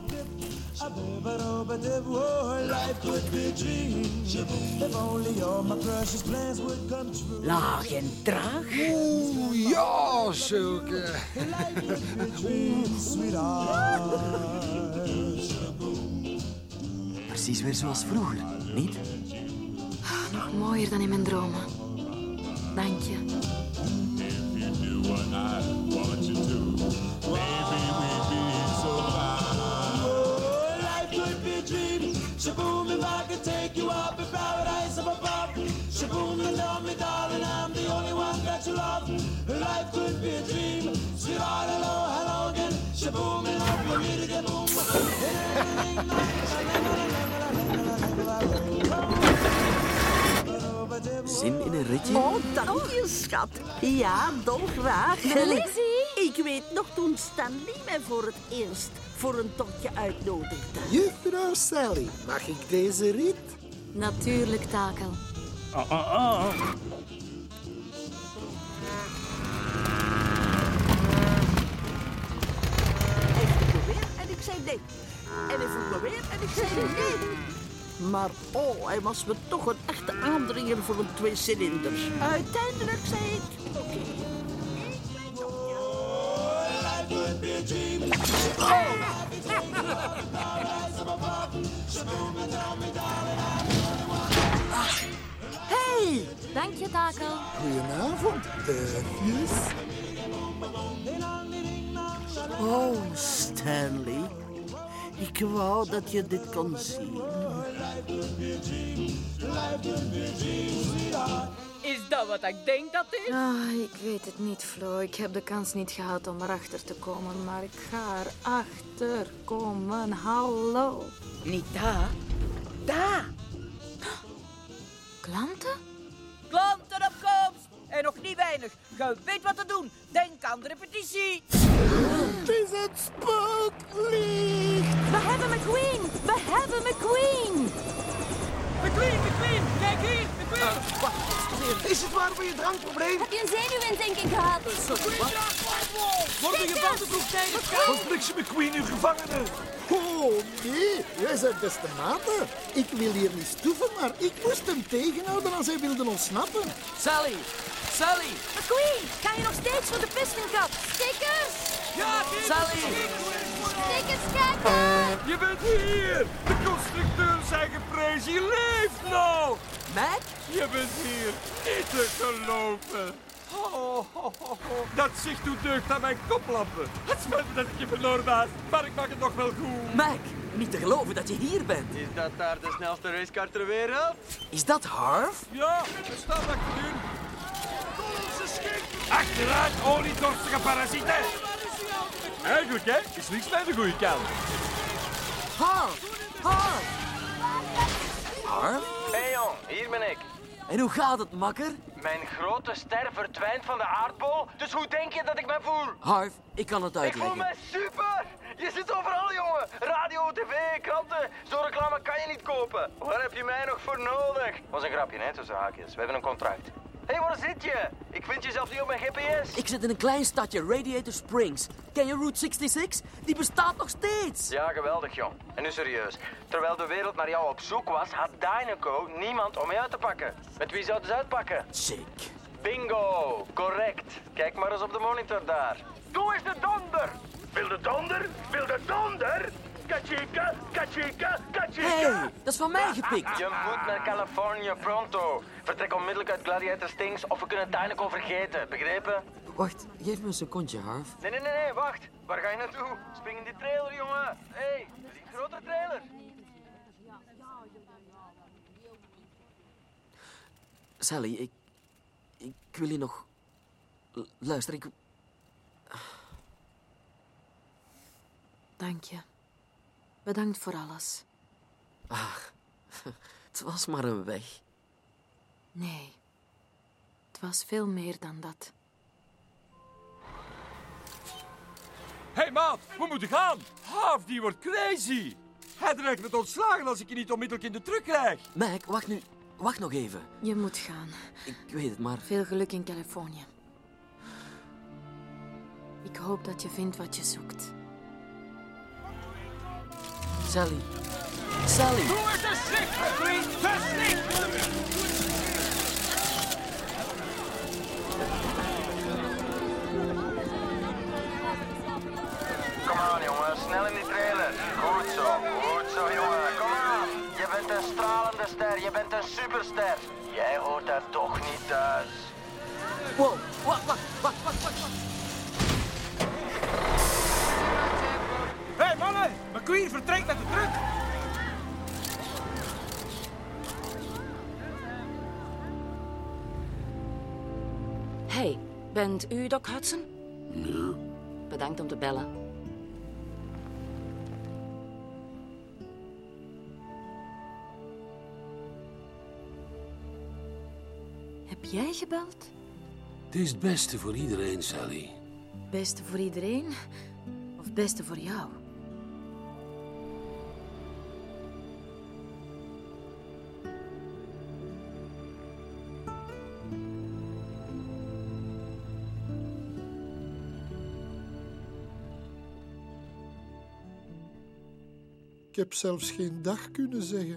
Laag en traag? Oeh, ja, zulke. Precies weer zoals vroeger, niet? Oh, nog mooier dan in mijn dromen. Dank je. Shaboom, if I could take you up in paradise up above. Shaboom, and tell me, darling, I'm the only one that you love. Life could be a dream. Sweetheart, hello, hello again. Shaboom, and hope you meet again, boom. Zin in een ritje? Oh, dank je, schat. Ja, dolgraag. Lizzie? Ik weet nog toen Stanley mij voor het eerst voor een tochtje uitnodigde. Juffrouw Sally, mag ik deze rit? Natuurlijk, Takel. Ah, ah, ah. Hij vroeg me weer en ik zei nee. En hij vroeg me weer en ik zei nee. Maar oh, hij was me toch een echte aandringer voor een twee cilinders. Uiteindelijk zei ik oké. Hey! Dank je, Takel. Goedenavond, duifjes. Oh, Stanley. Ik wou dat je dit kon zien. Is dat wat ik denk dat is? Ah, ik weet het niet, Flo. Ik heb de kans niet gehad om erachter te komen, maar ik ga erachter komen. Hallo. Niet daar. Daar. Klanten? Klanten op komst. En nog niet weinig. Je weet wat te doen. Denk aan de repetitie. Het is het spooklicht. We hebben McQueen. We hebben McQueen. McQueen, McQueen. Kijk hier, McQueen. Uh, wacht, is het waar voor je drankprobleem? Heb je een zenuwinzinking gehad? Worden gevangen vroegtijdig. Wat Bliksem McQueen, uw gevangene? Oh nee, wij zijn beste maten. Ik wil hier niet stoeven, maar ik moest hem tegenhouden als hij wilde ontsnappen. Sally! Sally! McQueen, ga je nog steeds voor de pistonkap? Stickers? Ja, Sally! Stickers, kijken! Je bent hier! De constructeur zijn geprezen, je leeft nog! Mac? Je bent hier, niet te geloven. Oh, oh, oh, oh. Dat zicht doet deugd aan mijn koplampen. Het spijt me dat ik je verloren was, maar ik maak het nog wel goed. Mac, niet te geloven dat je hier bent. Is dat daar de snelste racecar ter wereld? Is dat Harv? Ja, we staan achter u. Achteruit, oliedorstige parasieten! Eigenlijk, hè, is niks bij de goede kant. Harv! Harv! Harv? Hé hey jong, hier ben ik. En hoe gaat het, makker? Mijn grote ster verdwijnt van de aardbol, dus hoe denk je dat ik me voel? Harv, ik kan het Ik voel uitleggen. me super! Je zit overal, jongen. Radio, tv, kranten. Zo'n reclame kan je niet kopen. Waar heb je mij nog voor nodig? Was een grapje, hè, tussen haakjes. We hebben een contract. Hé, hey, waar zit je? Ik vind je zelf niet op mijn G P S. Ik zit in een klein stadje, Radiator Springs. Ken je Route zesenzestig? Die bestaat nog steeds. Ja, geweldig, jong. En nu serieus. Terwijl de wereld naar jou op zoek was, had Dynaco niemand om je uit te pakken. Met wie zouden ze uitpakken? Sick. Bingo, correct. Kijk maar eens op de monitor daar. Doe eens de donder! Wil de donder? Wil de donder? Kachika, kachika, kachika. Hey, dat is van mij gepikt. Je moet naar Californië pronto. Vertrek onmiddellijk uit Gladiator Stings of we kunnen Dynaco vergeten. Begrepen? Wacht, geef me een secondje, Harv. Nee, nee, nee, nee, wacht. Waar ga je naartoe? Spring in die trailer, jongen. Hé, hey, die grotere trailer. Sally, ik... Ik wil je nog... L- Luister, ik... Dank je. Bedankt voor alles. Ach, het was maar een weg. Nee, het was veel meer dan dat. Hé hey, maat, we moeten gaan. Harv, die wordt crazy. Hij dreigt met ontslagen als ik je niet onmiddellijk in de truck krijg. Mac, wacht nu. Wacht nog even. Je moet gaan. Ik weet het, maar... Veel geluk in Californië. Ik hoop dat je vindt wat je zoekt. Sally. Sally. Doe het de schrik, McQueen. De schrik. Kom aan, jongen. Snel in die trailer. Goed zo. Goed zo, jongen. Kom aan. Je bent een stralende ster. Je bent een superster. Jij hoort daar toch niet thuis. Wow. Wacht, wacht, wacht, wacht, wacht. Hé hey, mannen, McQueen vertrekt met de truck. Hey, bent u Doc Hudson? Ja. Bedankt om te bellen. Heb jij gebeld? Het is het beste voor iedereen, Sally. Beste voor iedereen? Of beste voor jou? Ik heb zelfs geen dag kunnen zeggen.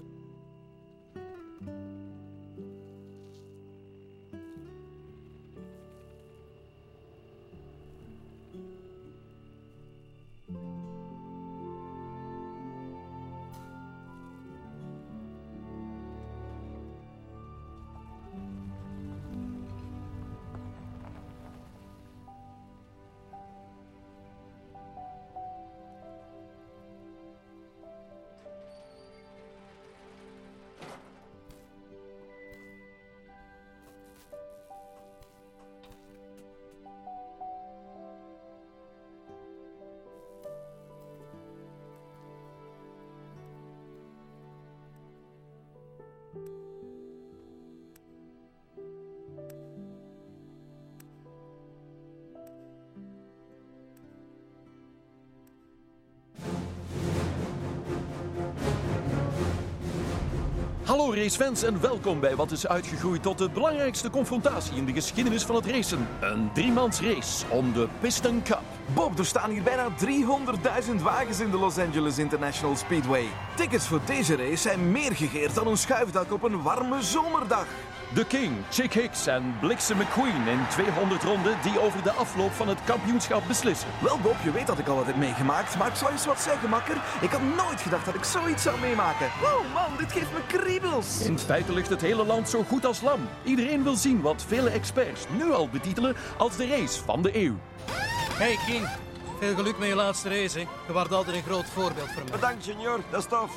Hallo racefans en welkom bij wat is uitgegroeid tot de belangrijkste confrontatie in de geschiedenis van het racen. Een driemansrace om de Piston Cup. Bob, er staan hier bijna driehonderdduizend wagens in de Los Angeles International Speedway. Tickets voor deze race zijn meer gegeerd dan een schuifdak op een warme zomerdag. The King, Chick Hicks en Blixen McQueen in tweehonderd ronden die over de afloop van het kampioenschap beslissen. Wel Bob, je weet dat ik al wat heb meegemaakt, maar ik zou eens wat zeggen, makker. Ik had nooit gedacht dat ik zoiets zou meemaken. Wow man, dit geeft me kriebels. In feite ligt het hele land zo goed als lam. Iedereen wil zien wat vele experts nu al betitelen als de race van de eeuw. Hey King, veel geluk met je laatste race. Hè. Je wordt altijd een groot voorbeeld voor me. Bedankt junior, dat is tof.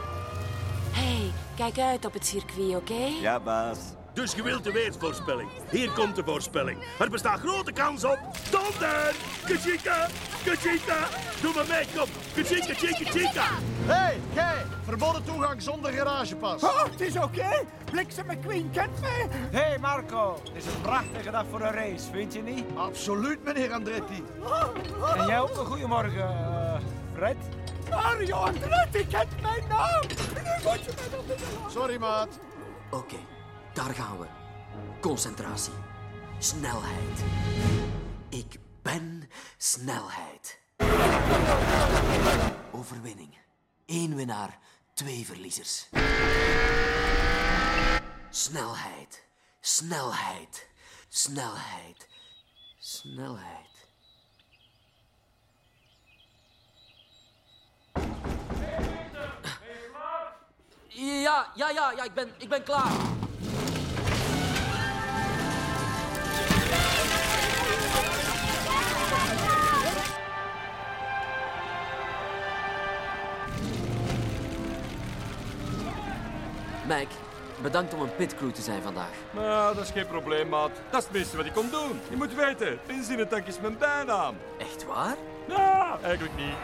Hey, kijk uit op het circuit, oké? Okay? Ja, baas. Dus je wilt de weersvoorspelling. Hier komt de voorspelling. Er bestaat grote kans op donder. Kachika, kachika. Doe maar mee, kom. Kachika, kachika, kachika. Hé, hey, jij. Verboden toegang zonder garagepas. Oh, het is oké. Okay. Blixen McQueen kent mij. Hé, hey Marco. Het is een prachtige dag voor een race, vind je niet? Absoluut, meneer Andretti. En jij ook een goeiemorgen, uh, Fred? Mario Andretti kent mijn naam. Nu moet je mij dat willen. Sorry, maat. Oké. Okay. Daar gaan we. Concentratie. Snelheid. Ik ben snelheid. Overwinning. Eén winnaar, twee verliezers. Snelheid. Snelheid. Snelheid. Snelheid. Ja, ja, ja, ja, ik ben, ik ben klaar. Mike, bedankt om een pitcrew te zijn vandaag. Nou, dat is geen probleem, maat. Dat is het minste wat ik kon doen. Je moet weten, benzinetank is mijn bijnaam. Echt waar? Nou, eigenlijk niet.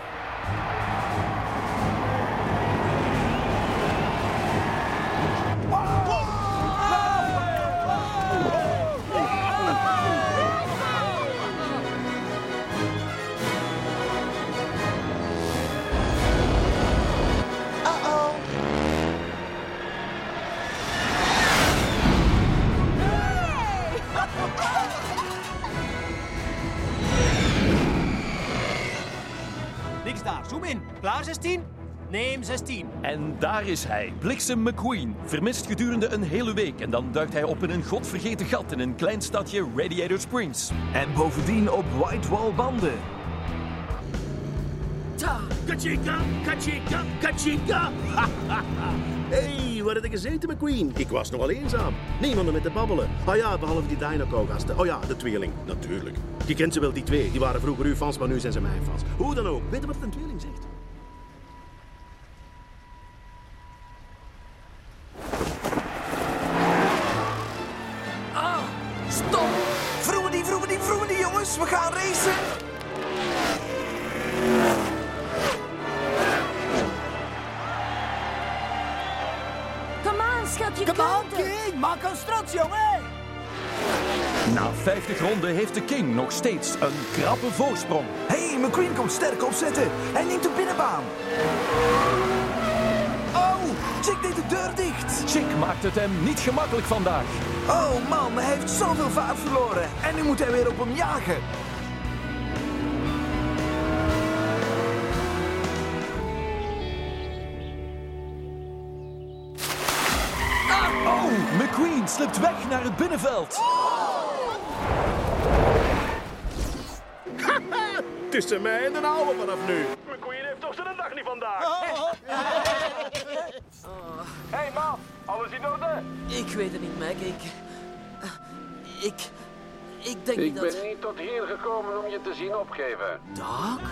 Niks daar, zoom in. Klaar zestien? Neem zestien. En daar is hij, Blixen McQueen. Vermist gedurende een hele week en dan duikt hij op in een godvergeten gat in een klein stadje Radiator Springs. En bovendien op Whitewall banden. Kachika, kachika, kachika. Hé, hey, waar heb ik gezeten, McQueen? Ik was nogal eenzaam. Niemand om met te babbelen. Oh ja, behalve die Dynaco-gasten. Oh ja, de tweeling. Natuurlijk. Je kent ze wel, die twee. Die waren vroeger uw fans, maar nu zijn ze mijn fans. Hoe dan ook. Weet je wat een tweeling zegt? Ah, stop! Vroegen die, vroegen die, vroegen die, jongens. We gaan racen. Kom aan, schatje. Kom aan, King. Maak een strot, jongen. Na vijftig ronden heeft de King nog steeds een krappe voorsprong. Hé, hey, McQueen komt sterk opzetten. Hij neemt de binnenbaan. Oh, Chick deed de deur dicht. Chick maakt het hem niet gemakkelijk vandaag. Oh man, hij heeft zoveel vaart verloren. En nu moet hij weer op hem jagen. Oh, McQueen slipt weg naar het binnenveld. Tussen mij en de oude vanaf nu. McQueen heeft toch zijn dag niet vandaag. Hé hey, man, alles in orde? Ik weet het niet, Mac. Ik... Ik... Ik denk Ik niet dat... ben niet tot hier gekomen om je te zien opgeven. Doc?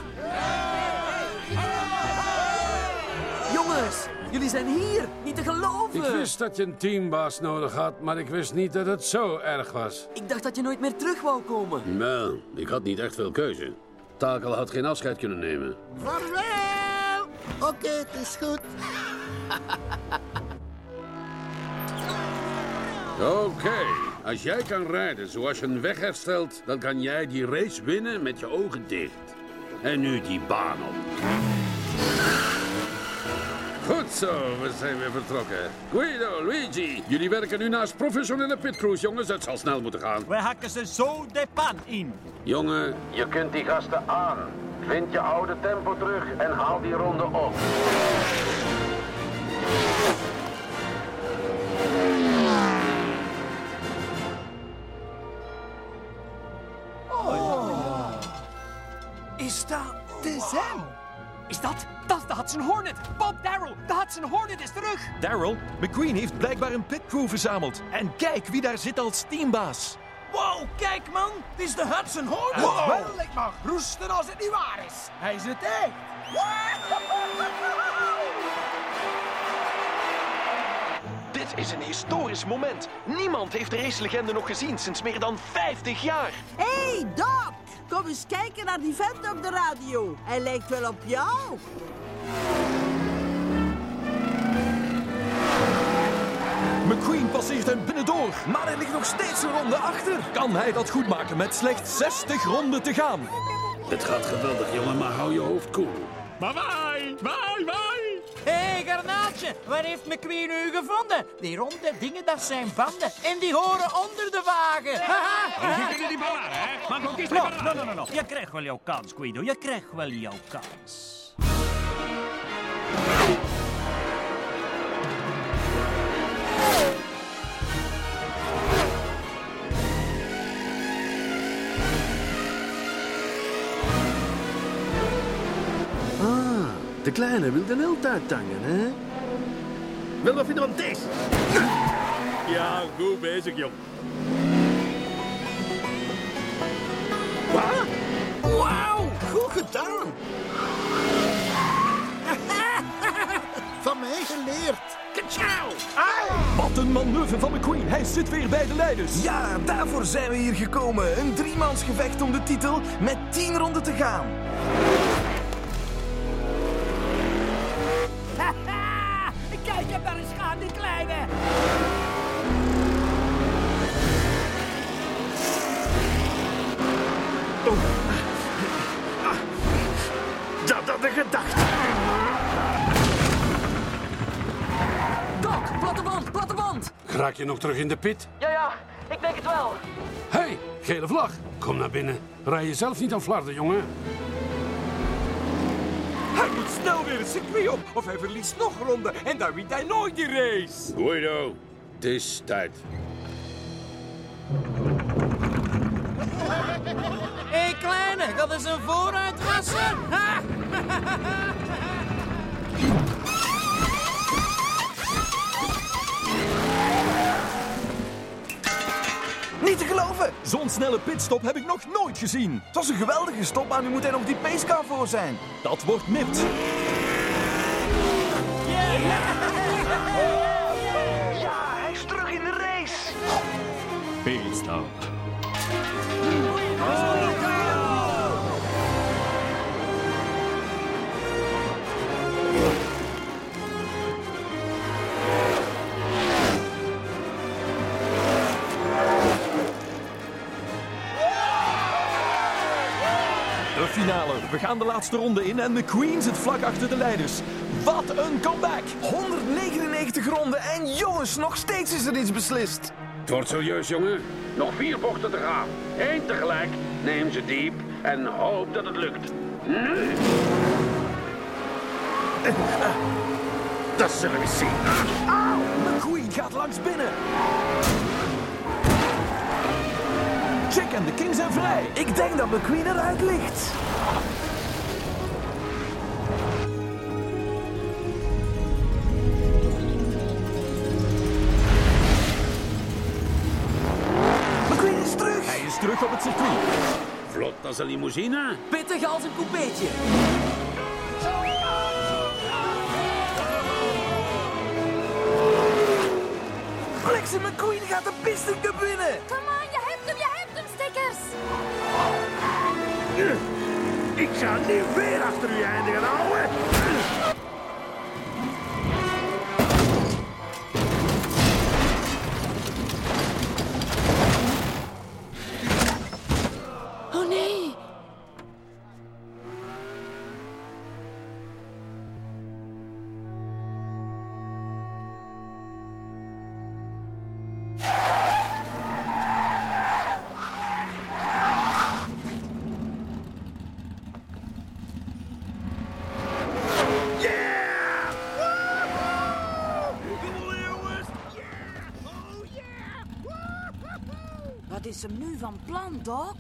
Jongens, jullie zijn hier. Niet te geloven. Ik wist dat je een teambaas nodig had, maar ik wist niet dat het zo erg was. Ik dacht dat je nooit meer terug wou komen. Wel, ik had niet echt veel keuze. Takel had geen afscheid kunnen nemen. Vaarwel! Oké, okay, het is goed. Oké, okay. Als jij kan rijden zoals je een weg herstelt, dan kan jij die race winnen met je ogen dicht. En nu die baan op. Goed zo, we zijn weer vertrokken. Guido, Luigi, jullie werken nu naast professionele pitcrews, jongens. Het zal snel moeten gaan. We hakken ze zo de pan in. Jongen, je kunt die gasten aan. Vind je oude tempo terug en haal die ronde op. Oh. Is dat de Zem? Is dat? Dat is de Hudson Hornet. Bob Darrell, de Hudson Hornet is terug. Darrell, McQueen heeft blijkbaar een pitcrew verzameld. En kijk wie daar zit als teambaas. Wow, kijk man, het is de Hudson Hornet. Wow. Wel, ik mag roesten als het niet waar is. Hij is het echt. Dit is een historisch moment. Niemand heeft de racelegende nog gezien sinds meer dan vijftig jaar. Hé, hey, Doc! Kom eens kijken naar die vent op de radio. Hij lijkt wel op jou. McQueen passeert hem binnendoor. Maar hij ligt nog steeds een ronde achter. Kan hij dat goed maken met slechts zestig ronden te gaan? Het gaat geweldig, jongen, maar hou je hoofd koel. Maar wij, wij, wij. Hé, hey, garnaaltje, waar heeft McQueen u gevonden? Die ronde dingen, dat zijn banden. En die horen onder de wagen. Hoe zitten die ballen, hè? Maak ook eens no, no, no, no, no. Je krijgt wel jouw kans, Guido. Je krijgt wel jouw kans. De kleine wil de nult uittangen, hè? Wel, wat vinden we van deze? Ja, goed bezig, jong. Wat? Wauw, goed gedaan. Van mij geleerd. Kachau! Wat een manoeuvre van McQueen. Hij zit weer bij de leiders. Ja, daarvoor zijn we hier gekomen. Een driemansgevecht om de titel met tien ronden te gaan. Kijk hem daar eens gaan, die kleine. Oh. Ah. Dat had ik gedacht. Doc, platte band, platte band. Raak je nog terug in de pit? Ja, ja, ik denk het wel. Hé, hey, gele vlag. Kom naar binnen. Rij je zelf niet aan flarden, jongen. Hij moet snel weer het circuit op, of hij verliest nog ronden en dan wint hij nooit die race. Guido, het is tijd. Hé, hey, kleine, gaat eens een vooruit wassen? Ha! Niet te geloven! Zo'n snelle pitstop heb ik nog nooit gezien. Het was een geweldige stop, maar nu moet hij nog die pacecar voor zijn. Dat wordt nipt. Ja, hij is terug in de race. Pitstop. finale. We gaan de laatste ronde in en McQueen zit vlak achter de leiders. Wat een comeback! honderdnegenennegentig ronden en jongens, nog steeds is er iets beslist. Het wordt serieus, jongen. Nog vier bochten te gaan. Eén tegelijk. Neem ze diep en hoop dat het lukt. Nu! Dat zullen we zien. Auw! McQueen gaat langs binnen. Chick en de King zijn vrij. Ik denk dat McQueen eruit ligt. McQueen is terug. Hij is terug op het circuit. Vlot als een limousine. Pittig als een coupeetje. Bliksem McQueen gaat de Piston Cup winnen. Come on, je hebt hem, je hebt hem, Stickers. Ik ga niet weer achter u eindigen, ouwe. Oh nee. Wat is hem nu van plan, Doc?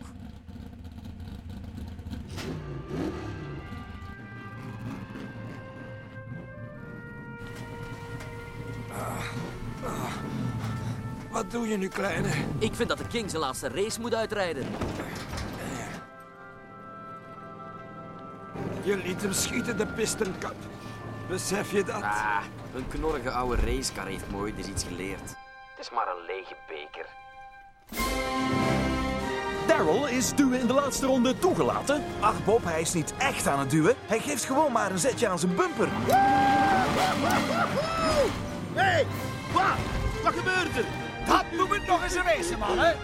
Wat doe je nu, kleine? Ik vind dat de King zijn laatste race moet uitrijden. Je liet hem schieten, de Piston Cup. Besef je dat? Ah, een knorrige oude racecar heeft nooit eens iets geleerd. Het is maar een lege beker. Daryl is duwen in de laatste ronde toegelaten. Ach Bob, hij is niet echt aan het duwen. Hij geeft gewoon maar een zetje aan zijn bumper. Hé, hey, wat? Wat gebeurt er? Dat noem ik nog eens een race, man, hè?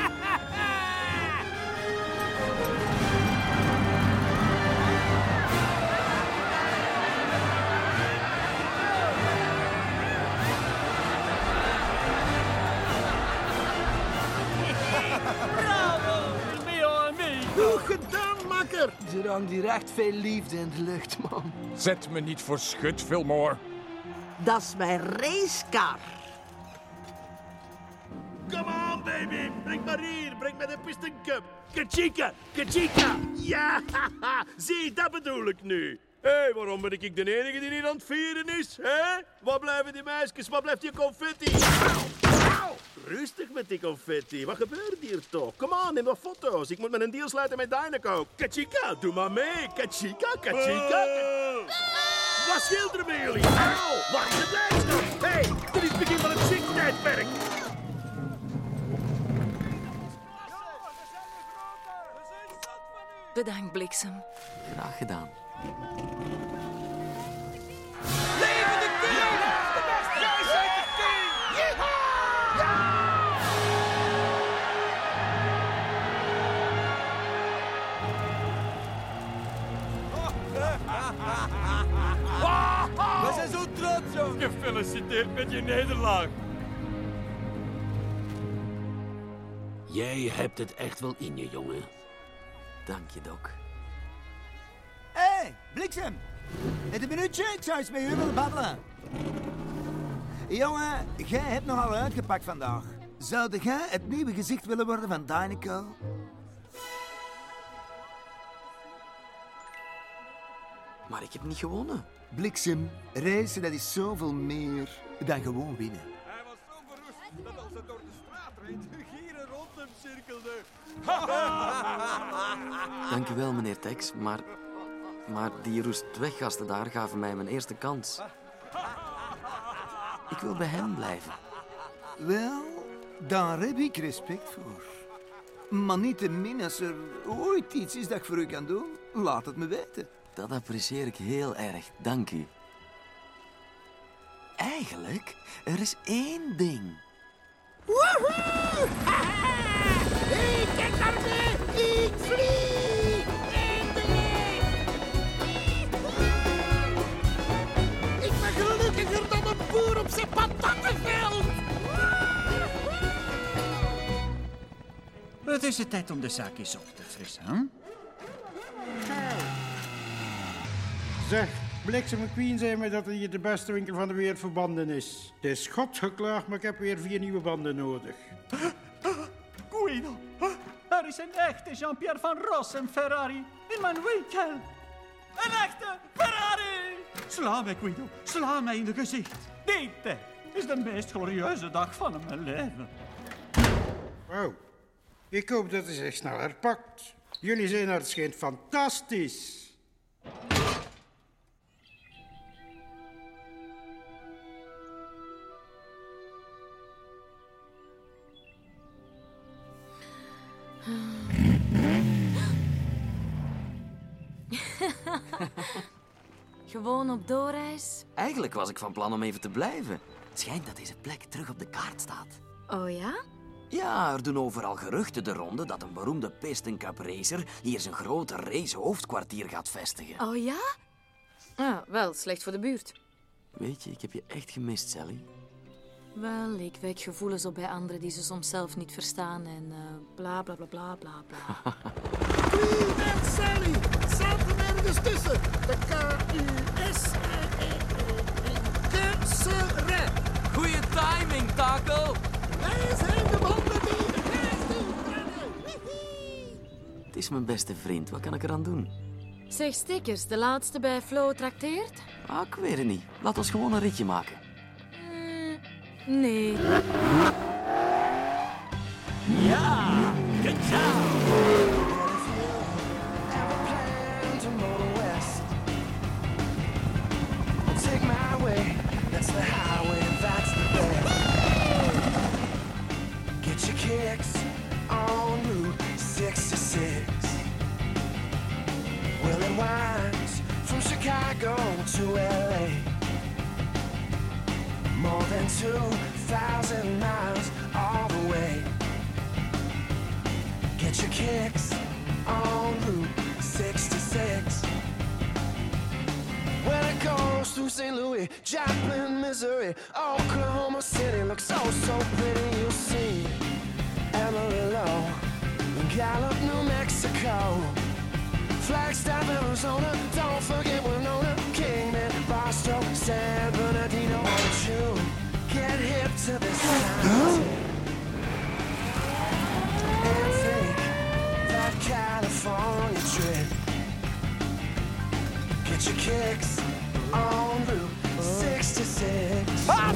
Bravo! Mio en me! Goed gedaan, makker! Er hangt hier echt veel liefde in de lucht, man. Zet me niet voor schut, Fillmore. Dat is mijn racecar. Come on, baby! Breng maar hier! Breng mij de Piston Cup! Kachika! Kachika! Ja! Zie, dat bedoel ik nu! Hé, hey, waarom ben ik de enige die niet aan het vieren is? Hè? Waar blijven die meisjes? Waar blijft die confetti? Auw! Auw! Rustig met die confetti. Wat gebeurt hier toch? Kom aan, neem wat foto's. Ik moet met een deal sluiten met Dynaco. Kachika, doe maar mee. Kachika, kachika. Wat schilderen met jullie? Auw! Waar is het lijst? Hé, hey, dit is het begin van het ziektijdperk. Bedankt, Bliksem. Graag gedaan. Leven de King! Jij bent de King! We zijn zo trots op. Gefeliciteerd met je nederlaag. Jij hebt het echt wel in je, jongen. Dank je, Doc. Hé, hey, Bliksem. Het een minuutje, ik zou eens met u willen babbelen. Jongen, jij hebt nogal uitgepakt vandaag. Zou jij het nieuwe gezicht willen worden van Dynaco? Maar ik heb niet gewonnen. Bliksem, racen dat is zoveel meer dan gewoon winnen. Hij was zo verrust dat als hij door de straat reed, gieren rond hem cirkelde. Dank u wel, meneer Tex, maar... Maar die roestweggasten daar gaven mij mijn eerste kans. Ik wil bij hen blijven. Wel, daar heb ik respect voor. Maar niettemin, als er ooit iets is dat ik voor u kan doen, laat het me weten. Dat apprecieer ik heel erg, dank u. Eigenlijk, er is één ding. Woehoe! Hey, kijk naar me! Ik vlieg! Eindelijk! Het is de tijd om de zaakjes op te frissen, hè? Zeg, Bliksem McQueen zei me dat het hier de beste winkel van de wereld voor banden is. Het is godgeklaagd, maar ik heb weer vier nieuwe banden nodig. Guido, er is een echte Jean-Pierre van Rossem Ferrari in mijn winkel. Een echte Ferrari! Sla mij, Guido, sla mij in het gezicht. Dit is de meest glorieuze dag van mijn leven. Wauw, ik hoop dat hij zich snel herpakt. Jullie zijn naar het schijnt fantastisch. Gewoon op doorreis? Eigenlijk was ik van plan om even te blijven. Het schijnt dat deze plek terug op de kaart staat. Oh ja? Ja, er doen overal geruchten de ronde dat een beroemde Piston Cup racer hier zijn grote race-hoofdkwartier gaat vestigen. Oh ja? Ah, wel, slecht voor de buurt. Weet je, ik heb je echt gemist, Sally. Wel, ik wek gevoelens op bij anderen die ze soms zelf niet verstaan en uh, bla bla bla bla bla bla. Queen en Sally, zaten ergens tussen. De K U S Kusserij. Goeie timing, Taco. Wij zijn de banden die Het is mijn beste vriend, wat kan ik eraan doen? Zeg, Stickers, de laatste bij Flo trakteert? Ah, ik weet het niet. Laat ons gewoon een ritje maken. Mm, nee. Ja, good job. Take my way, that's the highway, that's the way. Get your kicks on Route sixty-six. Well, it winds from Chicago to L A. More than two thousand miles all the way. Get your kicks on Route sixty-six. When it goes through Saint Louis, Joplin, Missouri, Oklahoma City looks so, so pretty, you'll see. Amarillo, Gallup, New Mexico, Flagstaff, Arizona, don't forget Winona, Kingman, Barstow, San Bernardino. Won't you get hip to this sound and take that California trip? Get your kicks on Route zesenzestig. Ah!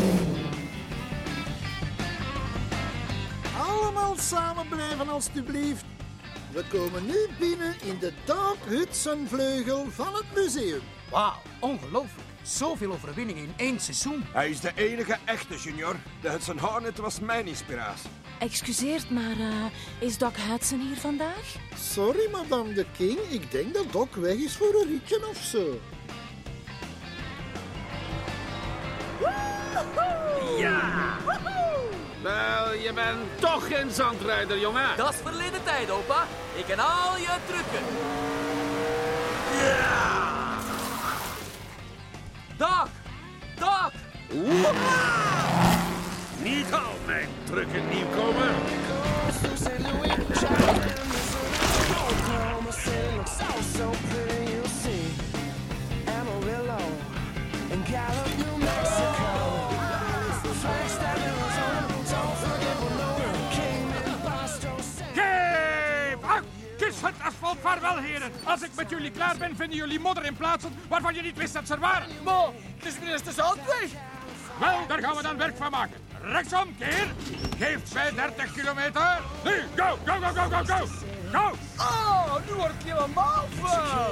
Allemaal samen blijven, alstublieft. We komen nu binnen in de Doc Hudson-vleugel van het museum. Wauw, ongelooflijk. Zoveel overwinningen in één seizoen. Hij is de enige echte, junior. De Hudson Hornet was mijn inspiratie. Excuseert, maar uh, is Doc Hudson hier vandaag? Sorry, madame de King. Ik denk dat Doc weg is voor een ritje of zo. Ja! Wel, je bent toch geen zandrijder, jongen. Dat is verleden tijd, opa. Ik ken al je trucken. Ja! Doc! Doc! Niet al mijn trucken nieuwkomer. Het asfalt, vaarwel, heren. Als ik met jullie klaar ben, vinden jullie modder in plaatsen waarvan je niet wist dat ze er waren. Maar, het is minister Zandweg. Wel, daar gaan we dan werk van maken. Rechtsom, keer. Geeft mij dertig kilometer. Nu, go, go, go, go, go, go. Go. Oh, nu word ik helemaal flauw.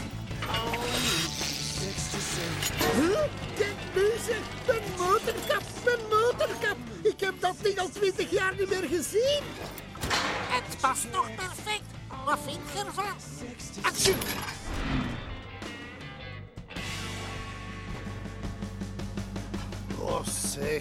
Huh? Kijk, muziek. Mijn motorkap, mijn motorkap. Ik heb dat ding al twintig jaar niet meer gezien. Het past toch perfect. Wat vind je ervan? Actie! Oh, zeg.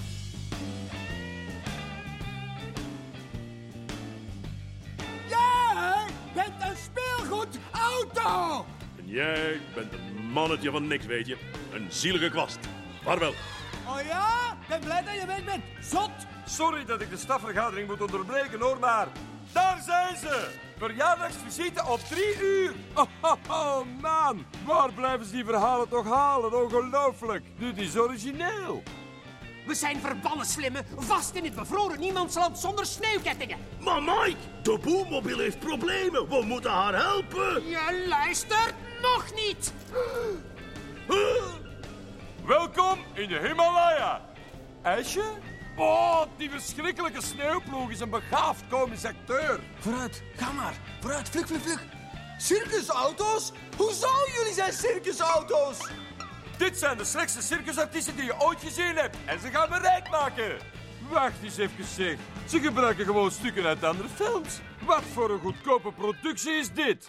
Jij bent een speelgoedauto! En jij bent een mannetje van niks, weet je. Een zielige kwast. Vaarwel. Oh ja? Ik ben blij dat je weg bent. Zot! Sorry dat ik de stafvergadering moet onderbreken, hoor, maar Daar zijn ze! Verjaardagsvisite op drie uur. Oh, oh, oh, man. Waar blijven ze die verhalen toch halen? Ongelooflijk. Dit is origineel. We zijn verbannen slimme, vast in het bevroren niemandsland zonder sneeuwkettingen. Maar Mike, de boelmobiel heeft problemen. We moeten haar helpen. Je luistert nog niet. Welkom in de Himalaya. IJsje? Oh, die verschrikkelijke sneeuwploeg is een begaafd komisch acteur. Vooruit, ga maar. Vooruit, vlug, vlug, vlug. Circusauto's? Hoezo jullie zijn circusauto's? Dit zijn de slechtste circusartiesten die je ooit gezien hebt. En ze gaan me rijk maken. Wacht eens even, zeg. Ze gebruiken gewoon stukken uit andere films. Wat voor een goedkope productie is dit?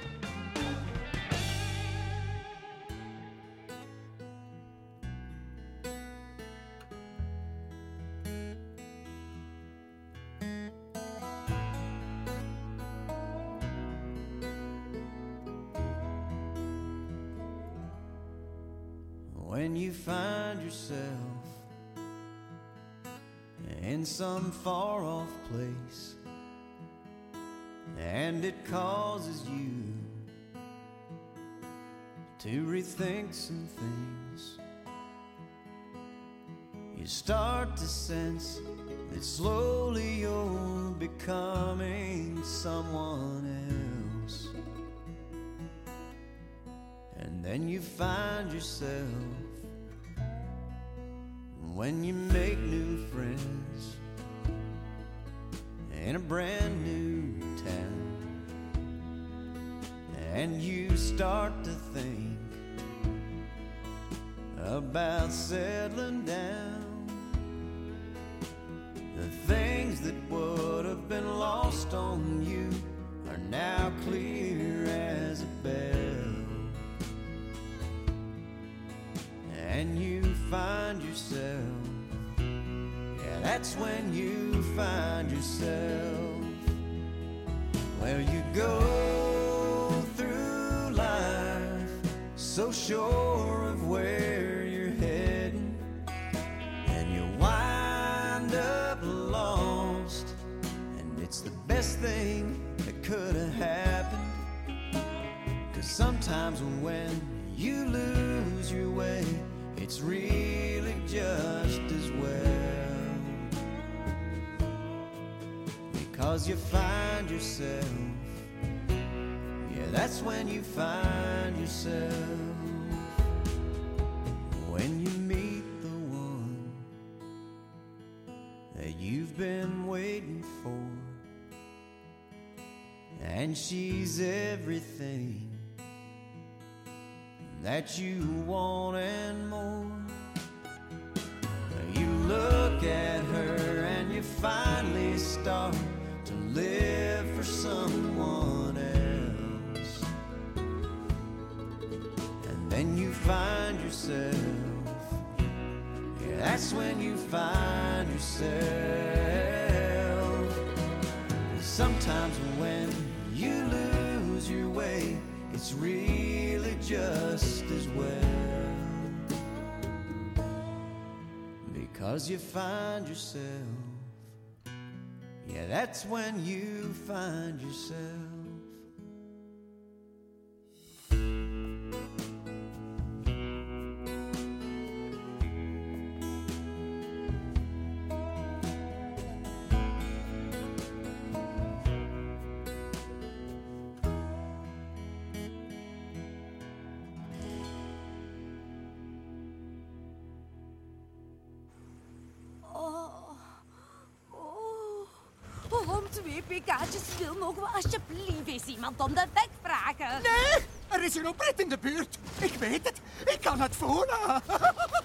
When you find yourself in some far-off place and it causes you to rethink some things, you start to sense that slowly you're becoming someone else. And then you find yourself when you make new friends in a brand new town, and you start to think about settling down. The things that would have been lost on you are now clear as a bell. And you find yourself, yeah, that's when you find yourself. Well, you go through life so sure of where you're heading, and you wind up lost, and it's the best thing that could have happened. 'Cause sometimes when you lose your way, it's really just as well, because you find yourself, yeah, that's when you find yourself, when you meet the one that you've been waiting for, and she's everything that you want and more. You look at her and you finally start to live for someone else. And then you find yourself, yeah, that's when you find yourself. Sometimes when you lose your way, it's really just as well, because you find yourself, yeah, that's when you find yourself. Om twee pk'tjes wil mogen we alsjeblieft eens iemand om de weg vragen. Nee, er is een oprit in de buurt. Ik weet het. Ik kan het voelen.